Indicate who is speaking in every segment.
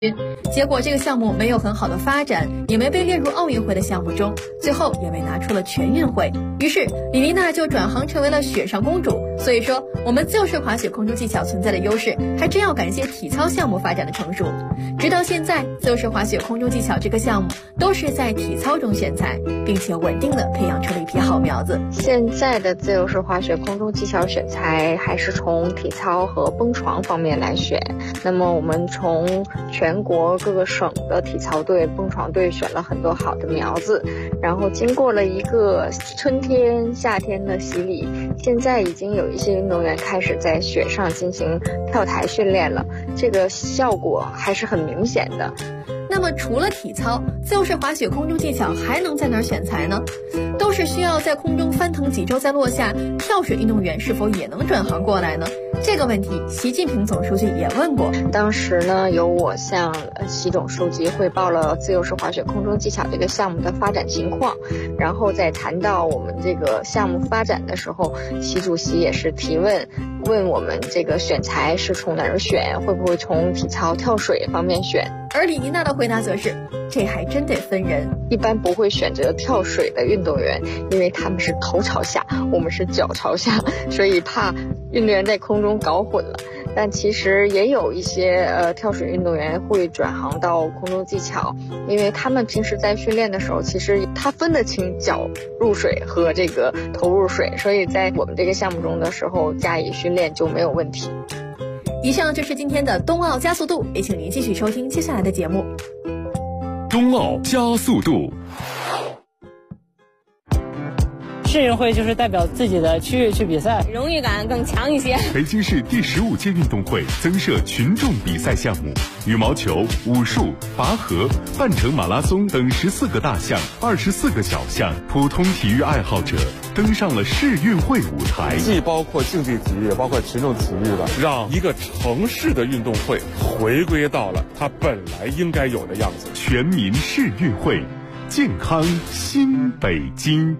Speaker 1: 结果这个项目没有很好的发展，也没被列入奥运会的项目中，最后也被拿出了全运会。于是李丽娜就转行成为了雪上公主。所以说，我们自由式滑雪空中技巧存在的优势，还真要感谢体操项目发展的成熟。直到现在，自由式滑雪空中技巧这个项目都是在体操中选材，并且稳定的培养出了一批好苗子。
Speaker 2: 现在的自由式滑雪空中技巧选材还是从体操和蹦床方面来选。那么我们从全国各个省的体操队、蹦床队选了很多好的苗子，然后经过了一个春天、夏天的洗礼，现在已经有一些运动员开始在雪上进行跳台训练了，这个效果还是很明显的。
Speaker 1: 那么除了体操，自由式滑雪空中技巧还能在哪儿选材呢？都是需要在空中翻腾几周再落下，跳水运动员是否也能转行过来呢？这个问题习近平总书记也问过。
Speaker 2: 当时呢，由我向习总书记汇报了自由式滑雪空中技巧这个项目的发展情况，然后在谈到我们这个项目发展的时候，习主席也是提问我们这个选材是从哪儿选，会不会从体操跳水方面选。
Speaker 1: 而李丽娜的回答则是，这还真得分人，
Speaker 2: 一般不会选择跳水的运动员，因为他们是头朝下，我们是脚朝下，所以怕运动员在空中搞混了。但其实也有一些跳水运动员会转行到空中技巧，因为他们平时在训练的时候，其实他分得清脚入水和这个头入水，所以在我们这个项目中的时候加以训练就没有问题。
Speaker 1: 以上就是今天的冬奥加速度，也请您继续收听接下来的节目。
Speaker 3: 冬奥加速度。
Speaker 4: 市运会就是代表自己的区域去比赛，
Speaker 5: 荣誉感更强一些。
Speaker 3: 北京市第15届运动会增设群众比赛项目，羽毛球、武术、拔河、半程马拉松等14个大项、24个小项，普通体育爱好者登上了市运会舞台。
Speaker 6: 既包括竞技体育，也包括群众体育了，让一个城市的运动会回归到了它本来应该有的样子。
Speaker 3: 全民市运会，健康新北京。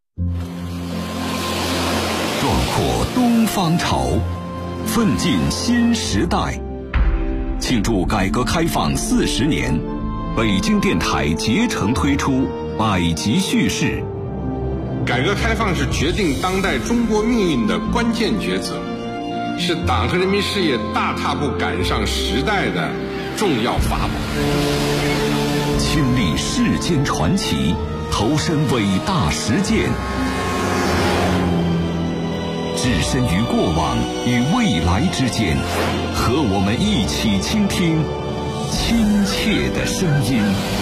Speaker 7: 壮阔东方潮，奋进新时代。庆祝改革开放40年，北京电台竭诚推出百集叙事。
Speaker 8: 改革开放是决定当代中国命运的关键抉择，是党和人民事业大踏步赶上时代的重要法宝。
Speaker 7: 亲历世间传奇，投身伟大实践，置身于过往与未来之间，和我们一起倾听亲切的声音。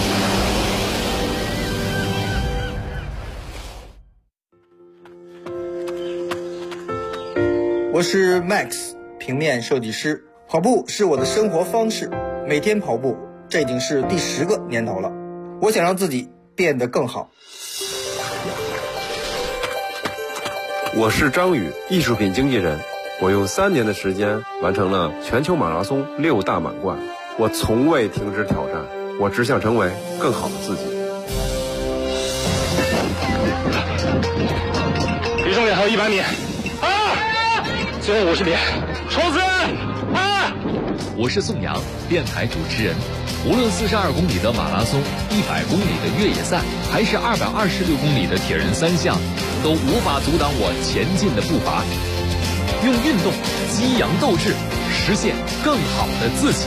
Speaker 9: 我是 Max， 平面设计师。跑步是我的生活方式，每天跑步，这已经是第10个年头了。我想让自己变得更好。
Speaker 10: 我是张宇，艺术品经纪人。我用3年的时间完成了全球马拉松6大满贯。我从未停止挑战，我只想成为更好的自己。
Speaker 11: 离终点还有100米，最后50米，冲刺！
Speaker 12: 我是宋阳，电台主持人。无论42公里的马拉松、100公里的越野赛，还是226公里的铁人3项，都无法阻挡我前进的步伐。用运动激扬斗志，实现更好的自己。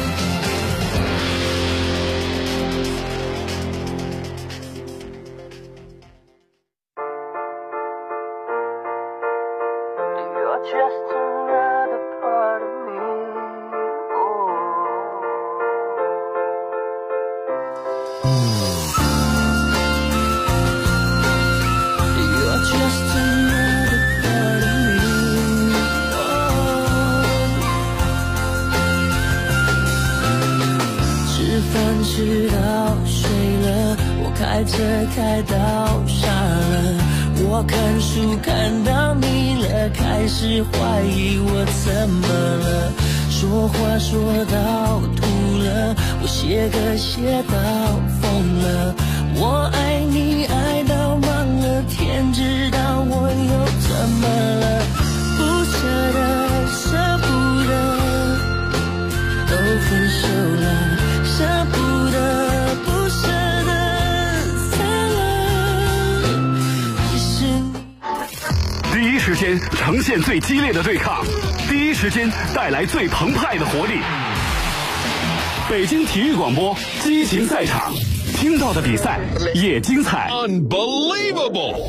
Speaker 13: 吃到睡了，我开车开到傻了，我看书看到腻了，开始怀疑我怎么了，说话说到吐了，我写歌写到疯了，我爱你爱到忘了，天知道我又怎么了，不舍得舍不得，都分手了。
Speaker 5: 间呈现最激烈的对抗，第一时间带来最澎湃的活力。北京体育广播激情赛场，听到的比赛也精彩。
Speaker 12: Unbelievable！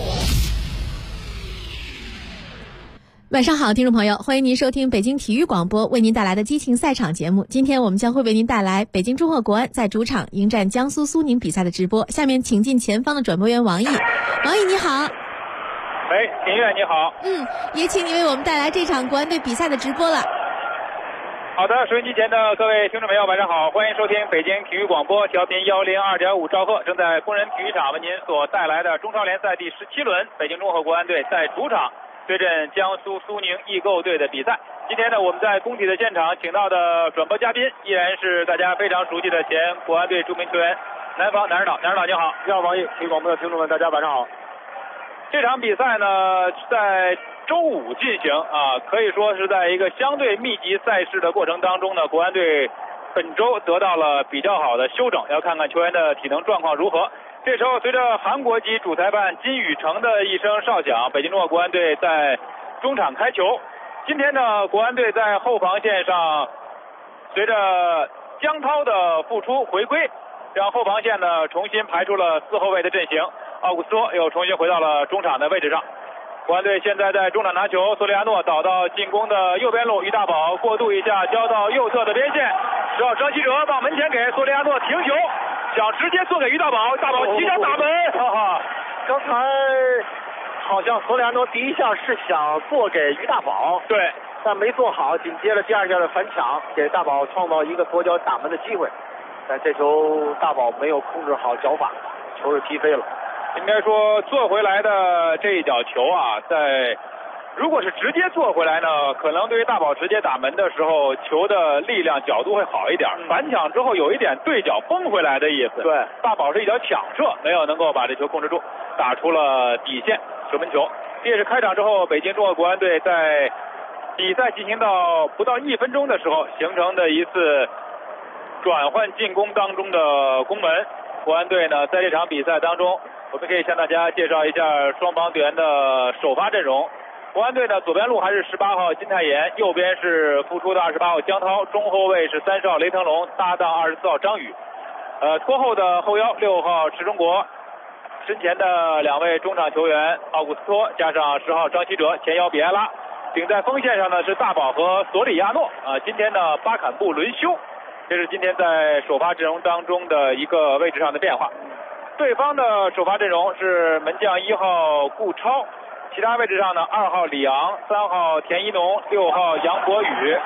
Speaker 1: 晚上好，听众朋友，欢迎您收听北京体育广播为您带来的激情赛场节目。今天我们将会为您带来北京中赫国安在主场迎战江苏苏宁比赛的直播。下面请进前方的转播员王毅。王毅你好。
Speaker 14: 秦月你好。
Speaker 1: 也请你为我们带来这场国安队比赛的直播了。
Speaker 14: 好的，收音机前的各位听众朋友，晚上好，欢迎收听北京体育广播调频102.5兆赫，正在工人体育场为您所带来的中超联赛第17轮，北京中赫国安队在主场对阵江苏苏宁易购队的比赛。今天呢，我们在工体的现场请到的转播嘉宾依然是大家非常熟悉的前国安队著名球员南方南指导。南指导你好。
Speaker 15: 你好，王毅，体育广播的听众们，大家晚上好。
Speaker 14: 这场比赛呢，在周五进行可以说是在一个相对密集赛事的过程当中呢，国安队本周得到了比较好的休整，要看看球员的体能状况如何。这时候，随着韩国籍主裁判金宇成的一声哨响，北京中赫国安队在中场开球。今天呢，国安队在后防线上，随着姜涛的复出回归，让后防线呢重新排出了4后卫的阵型，奥古斯托又重新回到了中场的位置上。国安队现在在中场拿球，索里亚诺倒到进攻的右边路，于大宝过渡一下，交到右侧的边线，10号张稀哲往门前给索里亚诺停球，想直接做给于大宝，大宝起脚打门。
Speaker 15: 刚才好像索里亚诺第一下是想做给于大宝，
Speaker 14: 对，
Speaker 15: 但没做好，紧接着第二下的反抢给大宝创造一个左脚打门的机会，但这球大宝没有控制好脚法，球是踢飞了。
Speaker 14: 应该说做回来的这一脚球如果是直接做回来呢，可能对于大宝直接打门的时候，球的力量角度会好一点。反抢之后有一点对角崩回来的意思。
Speaker 15: 对，
Speaker 14: 大宝是一脚抢射，没有能够把这球控制住，打出了底线球门球。这也是开场之后北京中赫国安队在比赛进行到不到1分钟的时候形成的一次转换进攻当中的攻门。国安队呢，在这场比赛当中，我们可以向大家介绍一下双方队员的首发阵容。国安队呢，左边路还是18号金泰妍，右边是复出的28号姜涛，中后卫是30号雷腾龙，搭档24号张宇。拖后的后腰6号池中国，身前的2位中场球员奥古斯托加上10号张稀哲，前腰比埃拉。顶在锋线上呢是大宝和索里亚诺。今天呢巴坎布轮休，这是今天在首发阵容当中的一个位置上的变化。对方的首发阵容是门将1号顾超，其他位置上呢2号李昂，3号田一农，6号杨博宇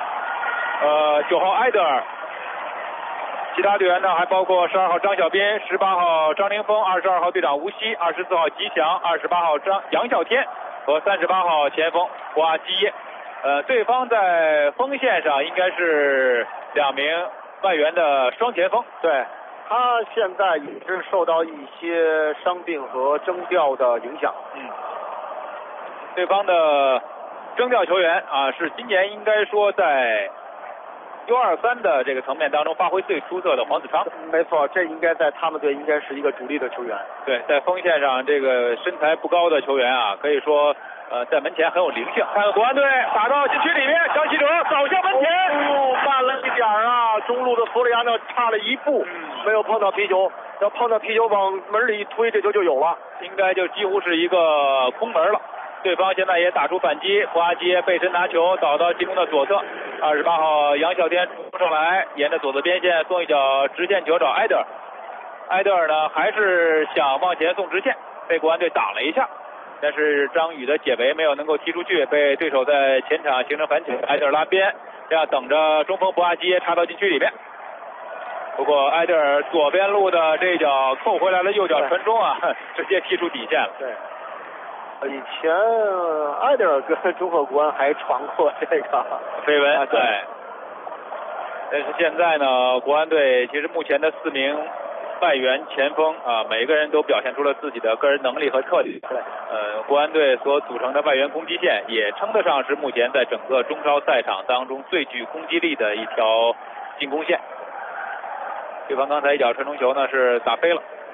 Speaker 14: ，9号埃德尔。其他队员呢还包括12号张小斌，18号张凌峰，22号队长吴曦，24号吉祥，28号杨啸天和38号前锋胡阿基耶。对方在锋线上应该是2名外援的双前锋。
Speaker 15: 对，他现在也是受到一些伤病和征调的影响。
Speaker 14: 对方的征调球员是今年应该说在U23的这个层面当中发挥最出色的黄子昌。
Speaker 15: 没错，这应该在他们队应该是一个主力的球员。
Speaker 14: 对，在锋线上这个身材不高的球员可以说在门前很有灵性。看国安队打到禁区里面，张稀哲扫向门前，
Speaker 15: 慢了一点中路的索里亚诺差了1步，没有碰到皮球，要碰到皮球往门里一推，这球就有了，
Speaker 14: 应该就几乎是一个空门了。对方现在也打出反击，胡阿基背身拿球倒到进攻的左侧，28号杨啸天冲上来，沿着左侧边线送一脚直线球找埃德尔。埃德尔呢还是想往前送直线，被国安队挡了一下，但是张宇的解围没有能够踢出去，被对手在前场形成反抢，埃德尔拉边，这样等着中锋胡阿基插到禁区里面。不过埃德尔左边路的这一脚扣回来了右脚传中直接踢出底线了。
Speaker 15: 对。以前埃德尔跟中赫国安还传过这个
Speaker 14: 绯闻，对。但是现在呢，国安队其实目前的4名外援前锋每个人都表现出了自己的个人能力和特点。
Speaker 15: 对。
Speaker 14: 国安队所组成的外援攻击线也称得上是目前在整个中超赛场当中最具攻击力的一条进攻线。对方刚才一脚传中球呢是打飞了。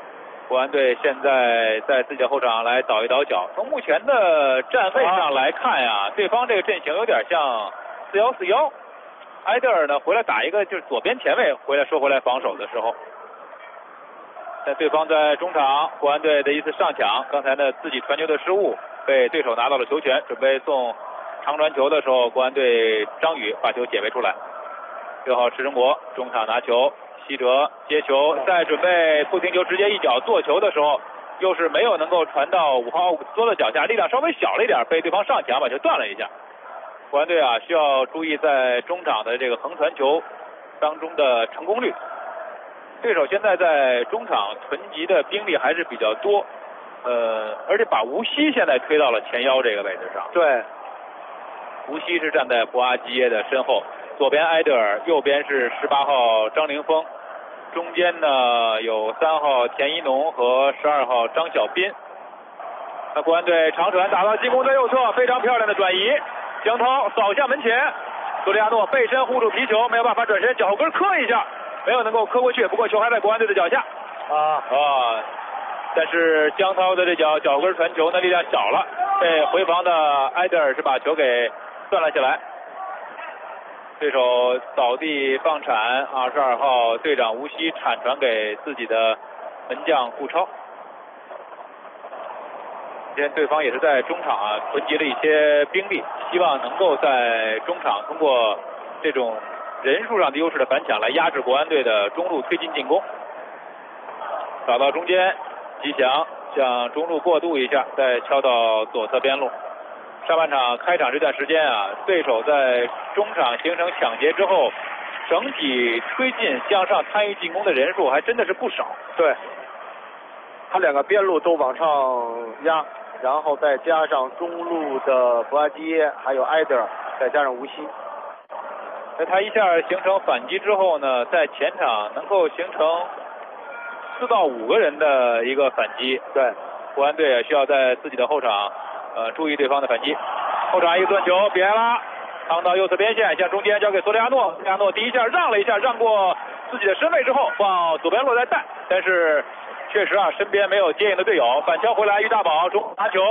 Speaker 14: 国安队现在在自己的后场来倒一倒脚。从目前的站位上来看呀，对方这个阵型有点像4-1-4-1。埃德尔呢回来打一个就是左边前卫收回来防守的时候，但对方在中场，国安队的一次上抢，刚才呢自己传球的失误被对手拿到了球权，准备送长传球的时候，国安队张宇把球解围出来。6号池成国中场拿球，西哲接球，在准备不停球直接一脚做球的时候，又是没有能够传到5号奥古斯托的脚下，力量稍微小了一点，被对方上抢把球断了一下。国安队啊需要注意在中场的这个横传球当中的成功率。对手现在在中场囤积的兵力还是比较多，而且把吴曦现在推到了前腰这个位置上。
Speaker 15: 对，
Speaker 14: 吴曦是站在博阿基耶的身后，左边埃德尔，右边是18号张凌峰，中间呢有3号田一农和12号张小斌。那国安队长传打到进攻的右侧，非常漂亮的转移，江涛扫向门前，索里亚诺背身护住皮球，没有办法转身，脚跟磕一下，没有能够磕过去，不过球还在国安队的脚下。但是江涛的这脚跟传球呢力量小了，被回防的埃德尔是把球给断了下来。对手扫地放铲，22号队长吴曦铲传给自己的门将顾超。今天对方也是在中场囤积了一些兵力，希望能够在中场通过这种人数上的优势的反抢来压制国安队的中路推进进攻。找到中间，吉祥向中路过渡一下，再敲到左侧边路。上半场开场这段时间对手在中场形成抢劫之后，整体推进向上参与进攻的人数还真的是不少。
Speaker 15: 对，他2个边路都往上压，然后再加上中路的博阿基耶，还有埃德尔，再加上吴曦。
Speaker 14: 那他一下形成反击之后呢，在前场能够形成4到5个人的一个反击。
Speaker 15: 对，
Speaker 14: 国安队需要在自己的后场注意对方的反击。后场一个断球，比埃拉趟到右侧边线，向中间交给索里亚诺。索里亚诺第一下让了一下，让过自己的身位之后往左边路再带，但是确实身边没有接应的队友，反敲回来于大宝中拿球。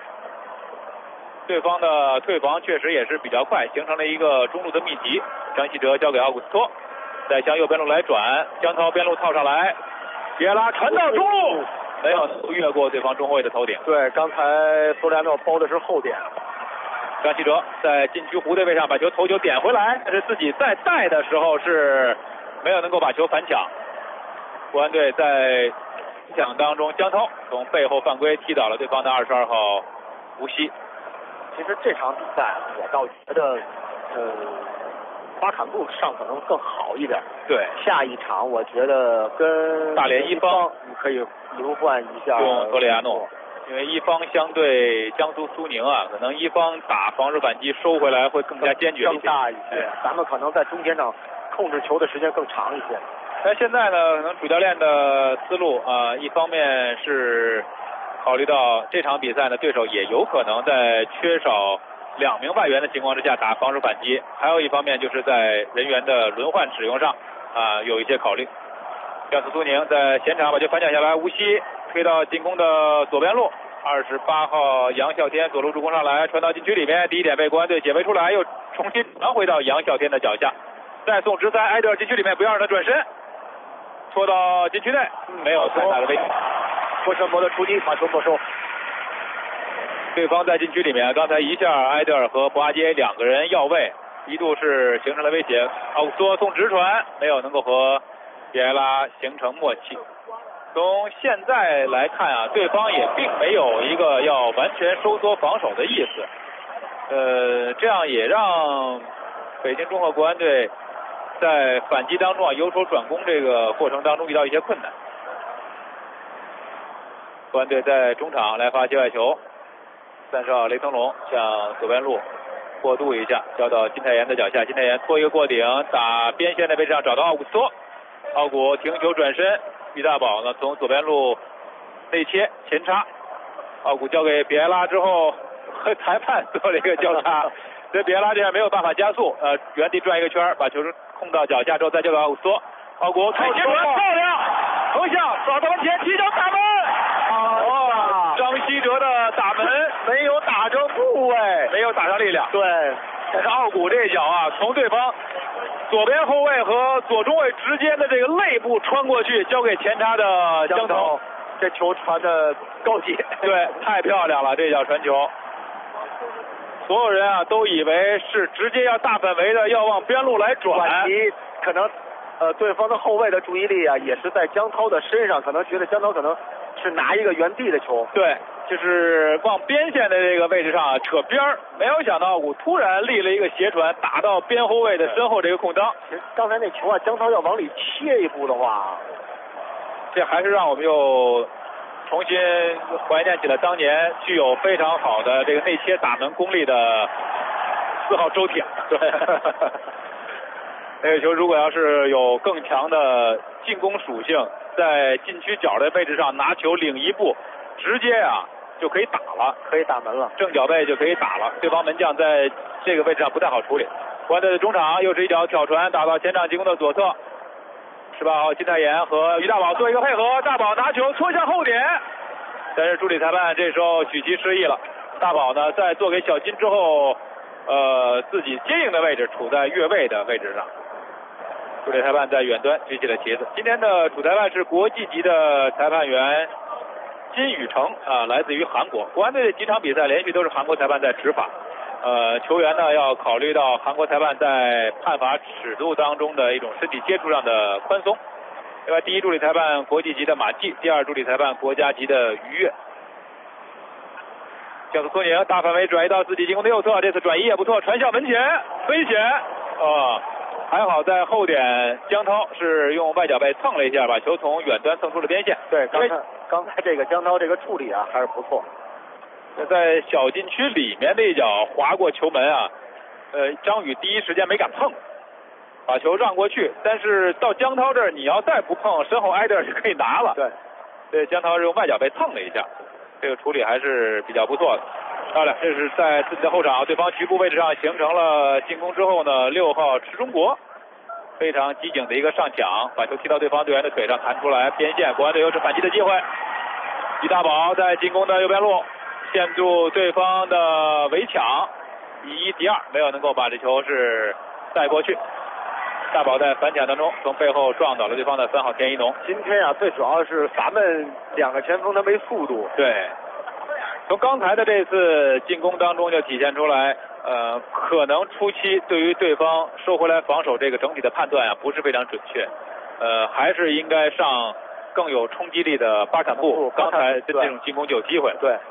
Speaker 14: 对方的退防确实也是比较快，形成了一个中路的密集。张稀哲交给奥古斯托，再向右边路来转，江涛边路套上来，比埃拉传到中路，没有越过对方中后卫的头顶。
Speaker 15: 对，刚才索里亚诺包的是后点。
Speaker 14: 张稀哲在禁区弧对位上把头球点回来，但是自己在带的时候是没有能够把球反抢。国安队在抢当中，江涛从背后犯规踢倒了对方的22号吴曦。
Speaker 15: 其实这场比赛我倒觉得巴坎布上可能更好一点。
Speaker 14: 对，
Speaker 15: 下一场我觉得跟
Speaker 14: 大连一方
Speaker 15: 你可以轮换一下
Speaker 14: 用索里亚诺，因为一方相对江苏苏宁可能一方打防守反击收回来会更加坚决一些，
Speaker 15: 更大一些。咱们可能在中间场控制球的时间更长一些。
Speaker 14: 但现在呢，可能主教练的思路一方面是考虑到这场比赛呢，对手也有可能在缺少2名外援的情况之下打防守反击，还有一方面就是在人员的轮换使用上有一些考虑。江苏苏宁在前场把球反抢下来，吴曦推到进攻的左边路，28号杨啸天左路助攻上来，传到禁区里面，第一点被国安队解围出来，又重新传回到杨啸天的脚下，再送直塞，埃德尔禁区里面不要让他转身，拖到禁区内，没有太大的危险。
Speaker 15: 郭全博的出击把球没收。
Speaker 14: 对方在禁区里面，刚才一下埃德尔和博阿基耶2个人要位，一度是形成了威胁。奥古斯托送直传，没有能够和比埃拉形成默契。从现在来看对方也并没有一个要完全收缩防守的意思。这样也让北京中赫国安队在反击当中由守转攻这个过程当中遇到一些困难。国安队在中场来发界外球，30号雷腾龙向左边路过渡一下，交到金泰妍的脚下，金泰妍拖一个过顶，打边线的位置上找到奥古斯托，奥古停球转身，于大宝呢从左边路内切前插，奥古交给比埃拉之后和裁判做了一个交叉，所以比埃拉这样没有办法加速，原地转一个圈，把球控到脚下之后再交给奥古斯托，奥古开前传漂亮， 横向扫到门前，起脚打门。张稀哲的打门
Speaker 15: 没有打着部位，
Speaker 14: 没有打上力量。
Speaker 15: 对，
Speaker 14: 但是奥古这一脚啊，从对方左边后卫和左中卫之间的这个肋部穿过去，交给前插的江涛。
Speaker 15: 这球传的高级，
Speaker 14: 对，太漂亮了，这脚传球。所有人啊都以为是直接要大范围的要往边路来转
Speaker 15: 移，可能对方的后卫的注意力啊也是在江涛的身上，可能觉得江涛可能是拿一个原地的球。
Speaker 14: 对，就是往边线的这个位置上扯边儿，没有想到我突然立了一个斜传，打到边后卫的身后这个空当。
Speaker 15: 其实刚才那球啊，江涛要往里切一步的话，
Speaker 14: 这还是让我们又重新怀念起了当年具有非常好的这个内切打门功力的4号周铁。对，那个球如果要是有更强的进攻属性，在禁区角的位置上拿球领一步，直接啊就可以打了，
Speaker 15: 可以打门了，
Speaker 14: 正脚背就可以打了。对方门将在这个位置上不太好处理。国安队的中场又是一脚挑传打到前场进攻的左侧。18号金泰妍和于大宝做一个配合，大宝拿球搓向后点，但是助理裁判这时候许其失意了。大宝呢在做给小金之后，自己接应的位置处在越位的位置上，助理裁判在远端举起了旗子。今天的主裁判是国际级的裁判员金宇成啊，来自于韩国。国安队的几场比赛连续都是韩国裁判在执法。球员呢要考虑到韩国裁判在判罚尺度当中的一种身体接触上的宽松。另外，第一助理裁判国际级的马季，第二助理裁判国家级的于越。江苏苏宁大范围转移到自己进攻的右侧，这次转移也不错，传向门前，危险还好在后点江涛是用外脚背蹭了一下，把球从远端蹭出了边线。
Speaker 15: 对，刚才这个江涛这个处理啊还是不错。
Speaker 14: 在小禁区里面的一脚划过球门啊，张宇第一时间没敢碰，把球让过去，但是到江涛这儿你要再不碰，身后挨着是可以拿了。对，江涛是用外脚背蹭了一下，这个处理还是比较不错的。漂亮，这是在自己的后场对方局部位置上形成了进攻之后呢，6号池中国非常机警的一个上抢，把球踢到对方队员的腿上弹出来边线，国安队又是反击的机会。于大宝在进攻的右边路陷住对方的围抢，1-1敌2，没有能够把这球是带过去。大宝在反抢当中从背后撞倒了对方的3号田一农。
Speaker 15: 今天啊，最主要是咱们2个前锋他没速度。
Speaker 14: 对，从刚才的这次进攻当中就体现出来，可能初期对于对方收回来防守这个整体的判断啊不是非常准确，还是应该上更有冲击力的巴坎布。刚才的这种进攻就有机会了。
Speaker 15: 对。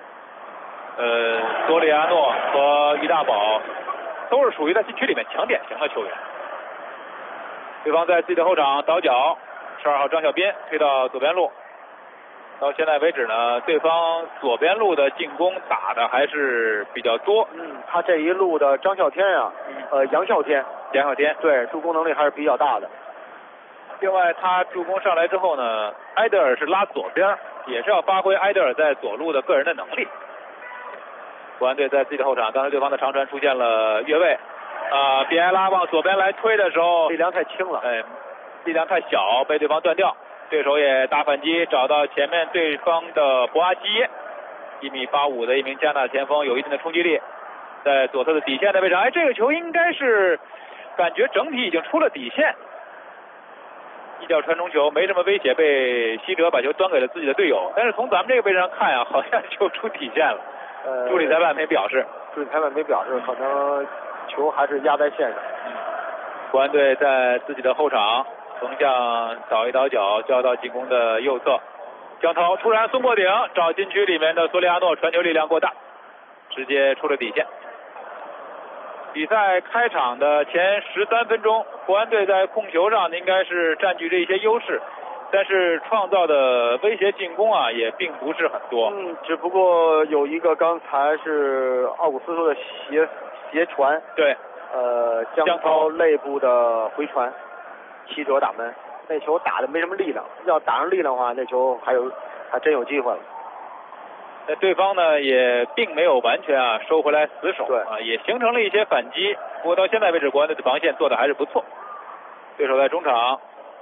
Speaker 14: 索里亚诺和于大宝都是属于在禁区里面强典型的球员。对方在自己的后场倒脚，12号张小斌推到左边路。到现在为止呢，对方左边路的进攻打的还是比较多。
Speaker 15: 他这一路的杨啸天，对，助攻能力还是比较大的。
Speaker 14: 另外，他助攻上来之后呢，埃德尔是拉左边，也是要发挥埃德尔在左路的个人的能力。国安队在自己的后场，当时对方的长传出现了越位，比埃拉往左边来推的时候，
Speaker 15: 力量太轻了，
Speaker 14: 力量太小，被对方断掉。对手也打反击，找到前面对方的博阿基，1.85米的一名加纳前锋，有一定的冲击力，在左侧的底线的位置上。这个球应该是感觉整体已经出了底线，一脚传中球没什么威胁，被希哲把球端给了自己的队友。但是从咱们这个位置上看啊，好像就出底线了。助理裁判没表示，
Speaker 15: 可能球还是压在线上。
Speaker 14: 国安队在自己的后场横向倒一倒脚，交到进攻的右侧。江涛突然松过顶，找禁区里面的索里亚诺，传球力量过大，直接出了底线。比赛开场的前13分钟，国安队在控球上应该是占据着一些优势，但是创造的威胁进攻啊也并不是很多。
Speaker 15: 只不过有一个刚才是奥古斯托的斜传，
Speaker 14: 对，
Speaker 15: 江涛肋部的回传。7折打门，那球打的没什么力量，要打上力量的话，那球还真有机会了。
Speaker 14: 对方呢也并没有完全收回来死守，也形成了一些反击。不过到现在为止，国安队的防线做的还是不错。对手在中场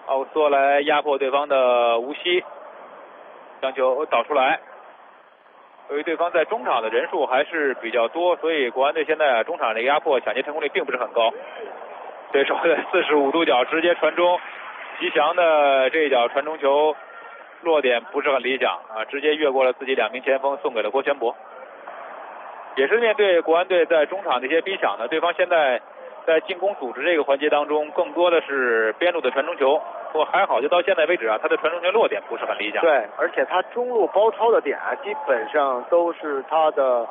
Speaker 14: 奥古斯托来压迫对方的吴曦，将球导出来。由于对方在中场的人数还是比较多，所以国安队现在中场的压迫抢劫成功率并不是很高。对手的45度角直接传中，吉祥的这一脚传中球落点不是很理想啊，直接越过了自己2名前锋，送给了郭全博。也是面对国安队在中场的一些逼抢呢，对方现在在进攻组织这个环节当中，更多的是边路的传中球。不过还好，就到现在为止啊，他的传中球落点不是很理想。
Speaker 15: 对，而且他中路包抄的点啊，基本上都是他的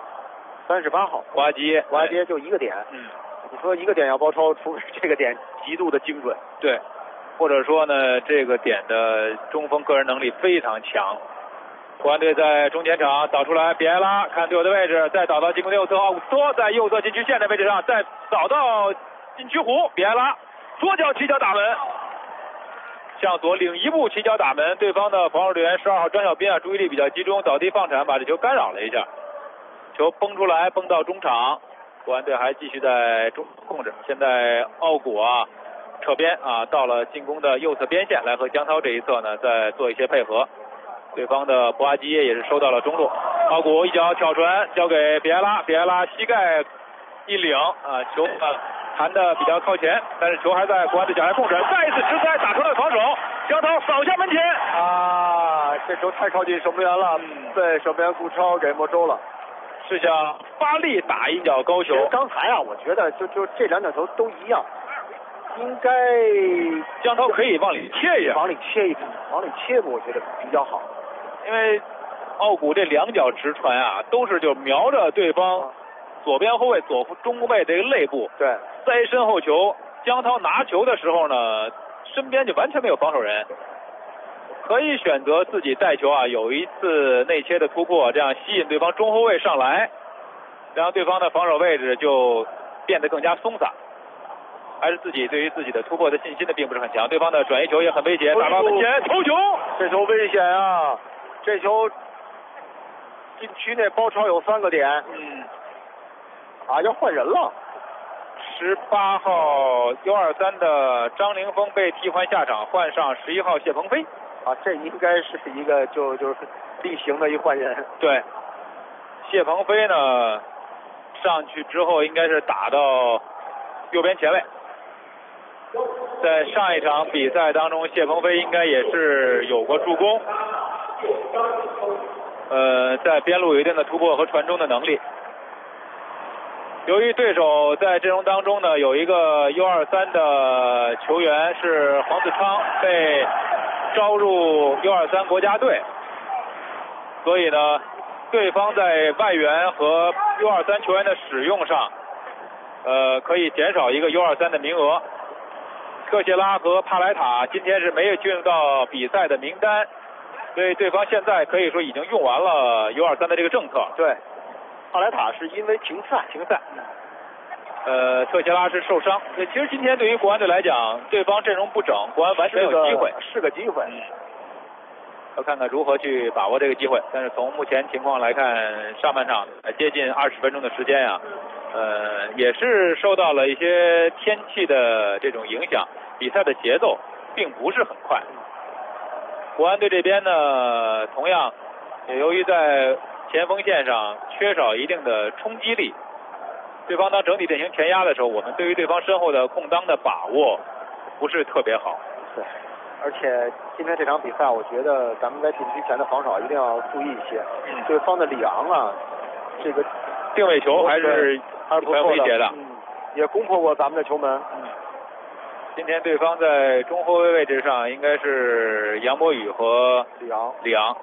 Speaker 15: 38号
Speaker 14: 瓦基
Speaker 15: 就一个点。你说一个点要包抄，除非这个点极度的精准。
Speaker 14: 对，或者说呢，这个点的中锋个人能力非常强。国安队在中前场导出来，比埃拉看队友的位置，再导到进攻的右侧，奥古斯托在右侧禁区线的位置上，再导到禁区弧，比埃拉左脚起脚打门，向左领一步起脚打门，对方的防守队员12号张小斌啊，注意力比较集中，倒地放铲，把这球干扰了一下，球崩出来，崩到中场，国安队还继续在中控制。现在奥古啊侧边啊到了进攻的右侧边线，来和江涛这一侧呢再做一些配合。对方的博阿基耶也是收到了中路，奥古一脚挑传交给比埃拉，比埃拉膝盖一领啊，球弹的比较靠前，但是球还在国安队脚下控制，再一次直塞打出了防守，江涛扫下门前
Speaker 15: 啊，这球太靠近守门员了，被守门员顾超给没收了，
Speaker 14: 是想发力打一脚高球。
Speaker 15: 刚才啊，我觉得就这2脚球都一样，应该
Speaker 14: 江涛可以往里切一下，
Speaker 15: 往里切一步，我觉得比较好。
Speaker 14: 因为奥古这2脚直传啊，都是就瞄着对方左边后卫、左中卫这个肋部，
Speaker 15: 对，
Speaker 14: 塞身后球。江涛拿球的时候呢，身边就完全没有防守人，可以选择自己带球啊，有一次内切的突破，这样吸引对方中后卫上来，然后对方的防守位置就变得更加松散。还是自己对于自己的突破的信心的并不是很强，对方的转移球也很危险，打到门前头球，
Speaker 15: 这球危险啊！这球禁区内包抄有3个点，要换人了。
Speaker 14: 18号U23的张凌峰被替换下场，换上11号谢鹏飞。
Speaker 15: 这应该是一个就是例行的一换人。
Speaker 14: 对，谢鹏飞呢上去之后应该是打到右边前卫。在上一场比赛当中，谢鹏飞应该也是有过助攻，在边路有一定的突破和传中的能力。由于对手在阵容当中呢有一个 U23 的球员是黄子昌，被招入 U23 国家队，所以呢对方在外援和 U23 球员的使用上可以减少一个 U23 的名额。特谢拉和帕莱塔今天是没有进入到比赛的名单，所以对方现在可以说已经用完了 U23 的这个政策。
Speaker 15: 对，帕莱塔是因为停赛。
Speaker 14: 特谢拉是受伤。其实今天对于国安队来讲，对方阵容不整，国安完全有机会，
Speaker 15: 是个机会。
Speaker 14: 要看看如何去把握这个机会。但是从目前情况来看，上半场接近20分钟的时间呀，也是受到了一些天气的这种影响，比赛的节奏并不是很快。国安队这边呢，同样也由于在前锋线上缺少一定的冲击力，对方当整体阵型填压的时候，我们对于对方身后的空当的把握不是特别好。
Speaker 15: 对，而且今天这场比赛，我觉得咱们在禁区前的防守一定要注意一些。对方的里昂啊，这个
Speaker 14: 定位球还是
Speaker 15: 不错
Speaker 14: 威胁的，
Speaker 15: 也攻破过咱们的球门。
Speaker 14: 今天对方在中后卫位置上应该是杨博宇和里昂。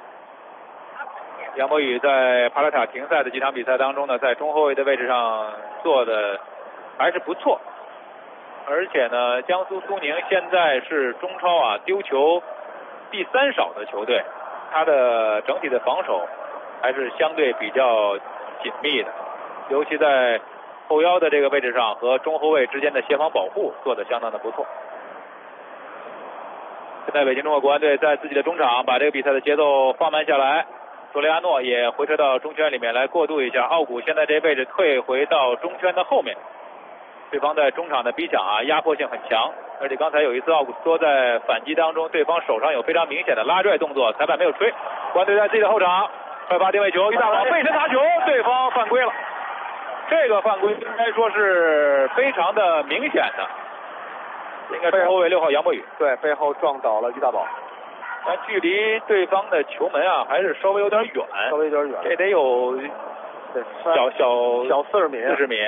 Speaker 14: 杨博宇在帕拉塔停赛的几场比赛当中呢，在中后卫的位置上做的还是不错。而且呢，江苏苏宁现在是中超啊丢球第3少的球队，他的整体的防守还是相对比较紧密的，尤其在后腰的这个位置上和中后卫之间的协防保护做得相当的不错。现在北京中国国安队在自己的中场把这个比赛的节奏放慢下来，索雷亚诺也回撤到中圈里面来过渡一下，奥古现在这位置退回到中圈的后面。 对方在中场的逼抢啊，压迫性很强，而且刚才有一次奥古斯托在反击当中，对方手上有非常明显的拉拽动作，裁判没有吹。国安队在自己的后场快发定位球，于大宝背身拿球，对方犯规了。这个犯规应该说是非常的明显的，应该是后卫6号杨博宇，
Speaker 15: 对，背后撞倒了于大宝。
Speaker 14: 但距离对方的球门啊还是稍微有点远，这得有小
Speaker 15: 40米
Speaker 14: ，40米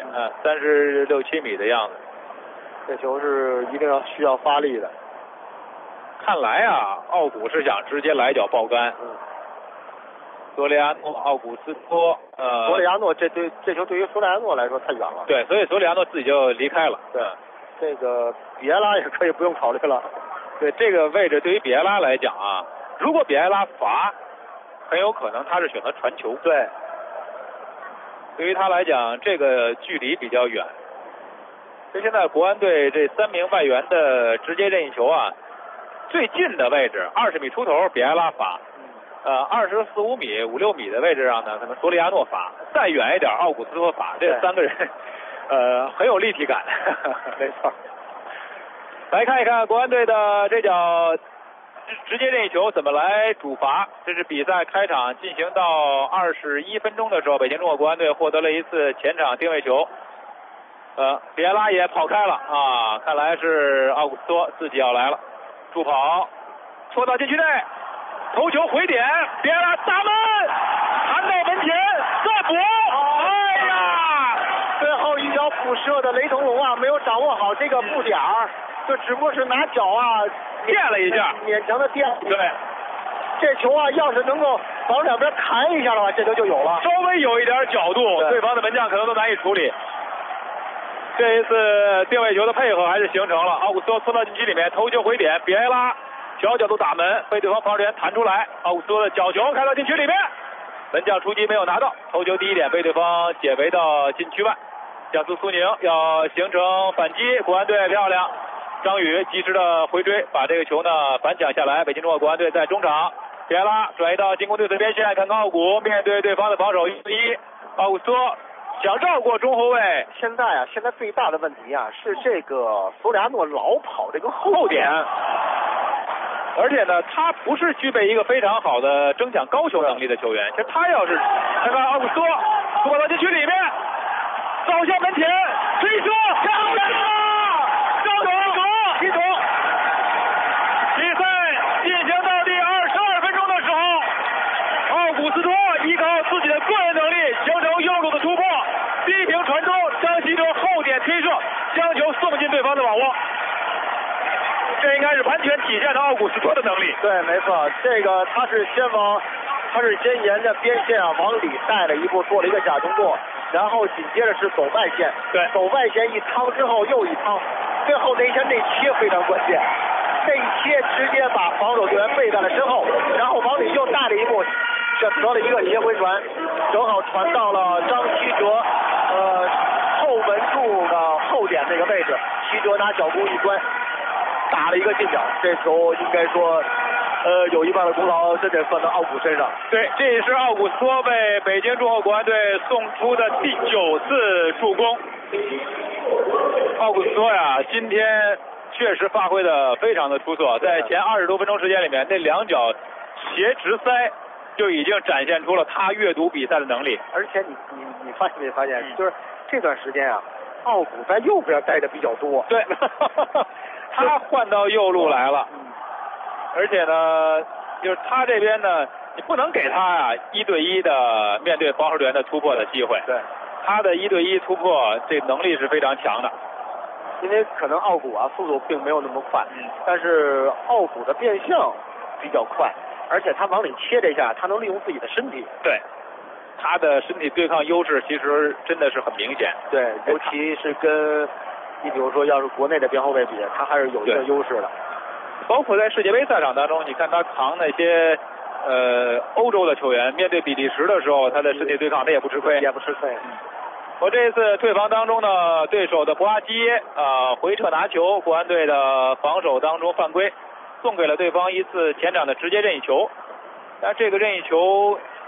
Speaker 14: ，36、7米的样子。
Speaker 15: 这球是一定需要发力的。
Speaker 14: 看来啊，奥古是想直接来脚爆杆。索里亚诺、奥古斯托，
Speaker 15: 索里亚诺这球对于索里亚诺来说太远了。
Speaker 14: 对，所以索里亚诺自己就离开了。
Speaker 15: 对，这个比埃拉也可以不用考虑了。
Speaker 14: 对，这个位置对于比埃拉来讲啊，如果比埃拉罚，很有可能他是选择传球。
Speaker 15: 对，
Speaker 14: 对于他来讲，这个距离比较远。所以现在国安队这3名外援的直接任意球啊，最近的位置20米出头，比埃拉罚。24、5米、5、6米的位置上呢，可能索里亚诺罚；再远一点，奥古斯托罚。这3个人，很有立体感。
Speaker 15: 没错。
Speaker 14: 来看一看国安队的这脚直接任意球怎么来主罚。这是比赛开场进行到21分钟的时候，北京中国国安队获得了一次前场定位球。比埃拉也跑开了啊，看来是奥古斯托自己要来了，助跑，戳到禁区内。头球回点，比埃拉打门，弹到门前，再补，哎呀！
Speaker 15: 最后一脚补射的雷腾龙啊，没有掌握好这个步点儿，就只不过是拿脚啊
Speaker 14: 垫了一下，
Speaker 15: 勉强的垫。
Speaker 14: 对，
Speaker 15: 这球啊，要是能够往两边弹一下的话，这球就有了。
Speaker 14: 稍微有一点角度，对方的门将可能都难以处理。这一次定位球的配合还是形成了，奥古斯托冲到禁区里面，头球回点，比埃拉小角度打门，被对方防守员弹出来，奥古斯托的角球开到禁区里面，门将出击没有拿到，头球第一点被对方解围到禁区外。江苏苏宁要形成反击，国安队漂亮，张宇及时的回追，把这个球呢反抢下来。北京中国国安队在中场，比埃拉转移到进攻队的边线，看看奥古面对对方的防守1对1，奥古斯托想绕过中后卫。
Speaker 15: 现在最大的问题啊是这个索里亚诺老跑这个后点。
Speaker 14: 而且呢，他不是具备一个非常好的争抢高球能力的球员。其实他要是看看奥古斯托突破到禁区里面，扫向门前，推射，漂亮啊！击球！比赛进行到第22分钟的时候，奥古斯托依靠自己的个人能力形成右路的突破，低平传中，张稀哲后点推射，将球送进对方的网窝。这应该是完全体现了奥古斯托的能力。
Speaker 15: 对，没错，这个他是先沿着边线啊往里带了一步，做了一个假动作，然后紧接着是走外线，
Speaker 14: 对，
Speaker 15: 走外线一趟之后又一趟，最后那一下内切非常关键，内切直接把防守队员背在了身后，然后往里又带了一步，这得了一个斜回传，正好传到了张稀哲后门柱的后点那个位置，稀哲拿脚弓一关。打了一个近角，这球应该说，有一半的功劳真得算到奥古身上。
Speaker 14: 对，这也是奥古斯托为北京中国国安队送出的第9次助攻。奥古斯托呀，今天确实发挥的非常的出色，在前20多分钟时间里面，那2脚斜直塞就已经展现出了他阅读比赛的能力。
Speaker 15: 而且你发现没发现，就是这段时间啊，奥古在右边待的比较多。
Speaker 14: 对。他换到右路来了，而且呢，就是他这边呢，你不能给他呀1对1的面对防守队员的突破的机会。
Speaker 15: 对，
Speaker 14: 他的1对1突破这能力是非常强的。
Speaker 15: 因为可能奥古啊速度并没有那么快，但是奥古的变向比较快，而且他往里切这一下，他能利用自己的身体。
Speaker 14: 对，他的身体对抗优势其实真的是很明显。
Speaker 15: 对，尤其是跟。你比如说，要是国内的边后卫比，他还是有一个优势的。
Speaker 14: 包括在世界杯赛场当中，你看他扛那些欧洲的球员，面对比利时的时候，他的身体对抗他也不吃亏。我这次退防当中呢，对手的博阿基回撤拿球，国安队的防守当中犯规，送给了对方一次前场的直接任意球。但这个任意球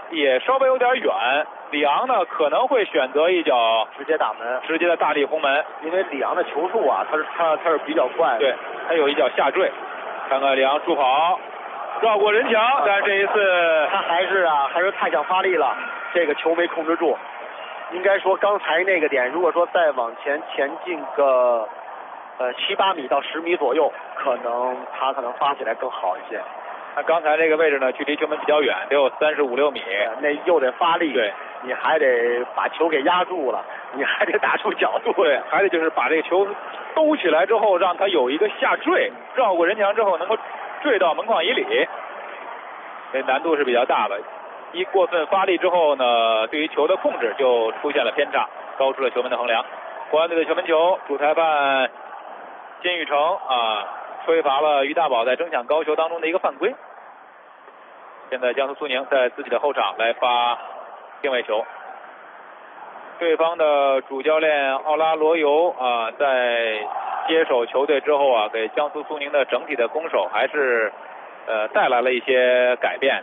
Speaker 14: 也稍微有点远，里昂呢可能会选择一脚
Speaker 15: 直接打门，
Speaker 14: 直接的大力轰门，
Speaker 15: 因为里昂的球速啊，他是比较快的，
Speaker 14: 对，他有一脚下坠，看看里昂助跑，绕过人墙，但是这一次
Speaker 15: 他还是太想发力了，这个球没控制住。应该说刚才那个点，如果说再往前进个7、8米到10米左右，他可能发起来更好一些。
Speaker 14: 他刚才这个位置呢，距离球门比较远，得有35、6米，
Speaker 15: 那又得发力，
Speaker 14: 对，
Speaker 15: 你还得把球给压住了，你还得打出角度，
Speaker 14: 对，还得就是把这个球兜起来之后，让它有一个下坠，绕过人墙之后能够坠到门框以里，这难度是比较大的。一过分发力之后呢，对于球的控制就出现了偏差，高出了球门的横梁。国安队的球门球，主裁判金宇成吹罚了于大宝在争抢高球当中的一个犯规。现在江苏苏宁在自己的后场来发定位球，对方的主教练奥拉罗尤在接手球队之后给江苏苏宁的整体的攻守还是带来了一些改变。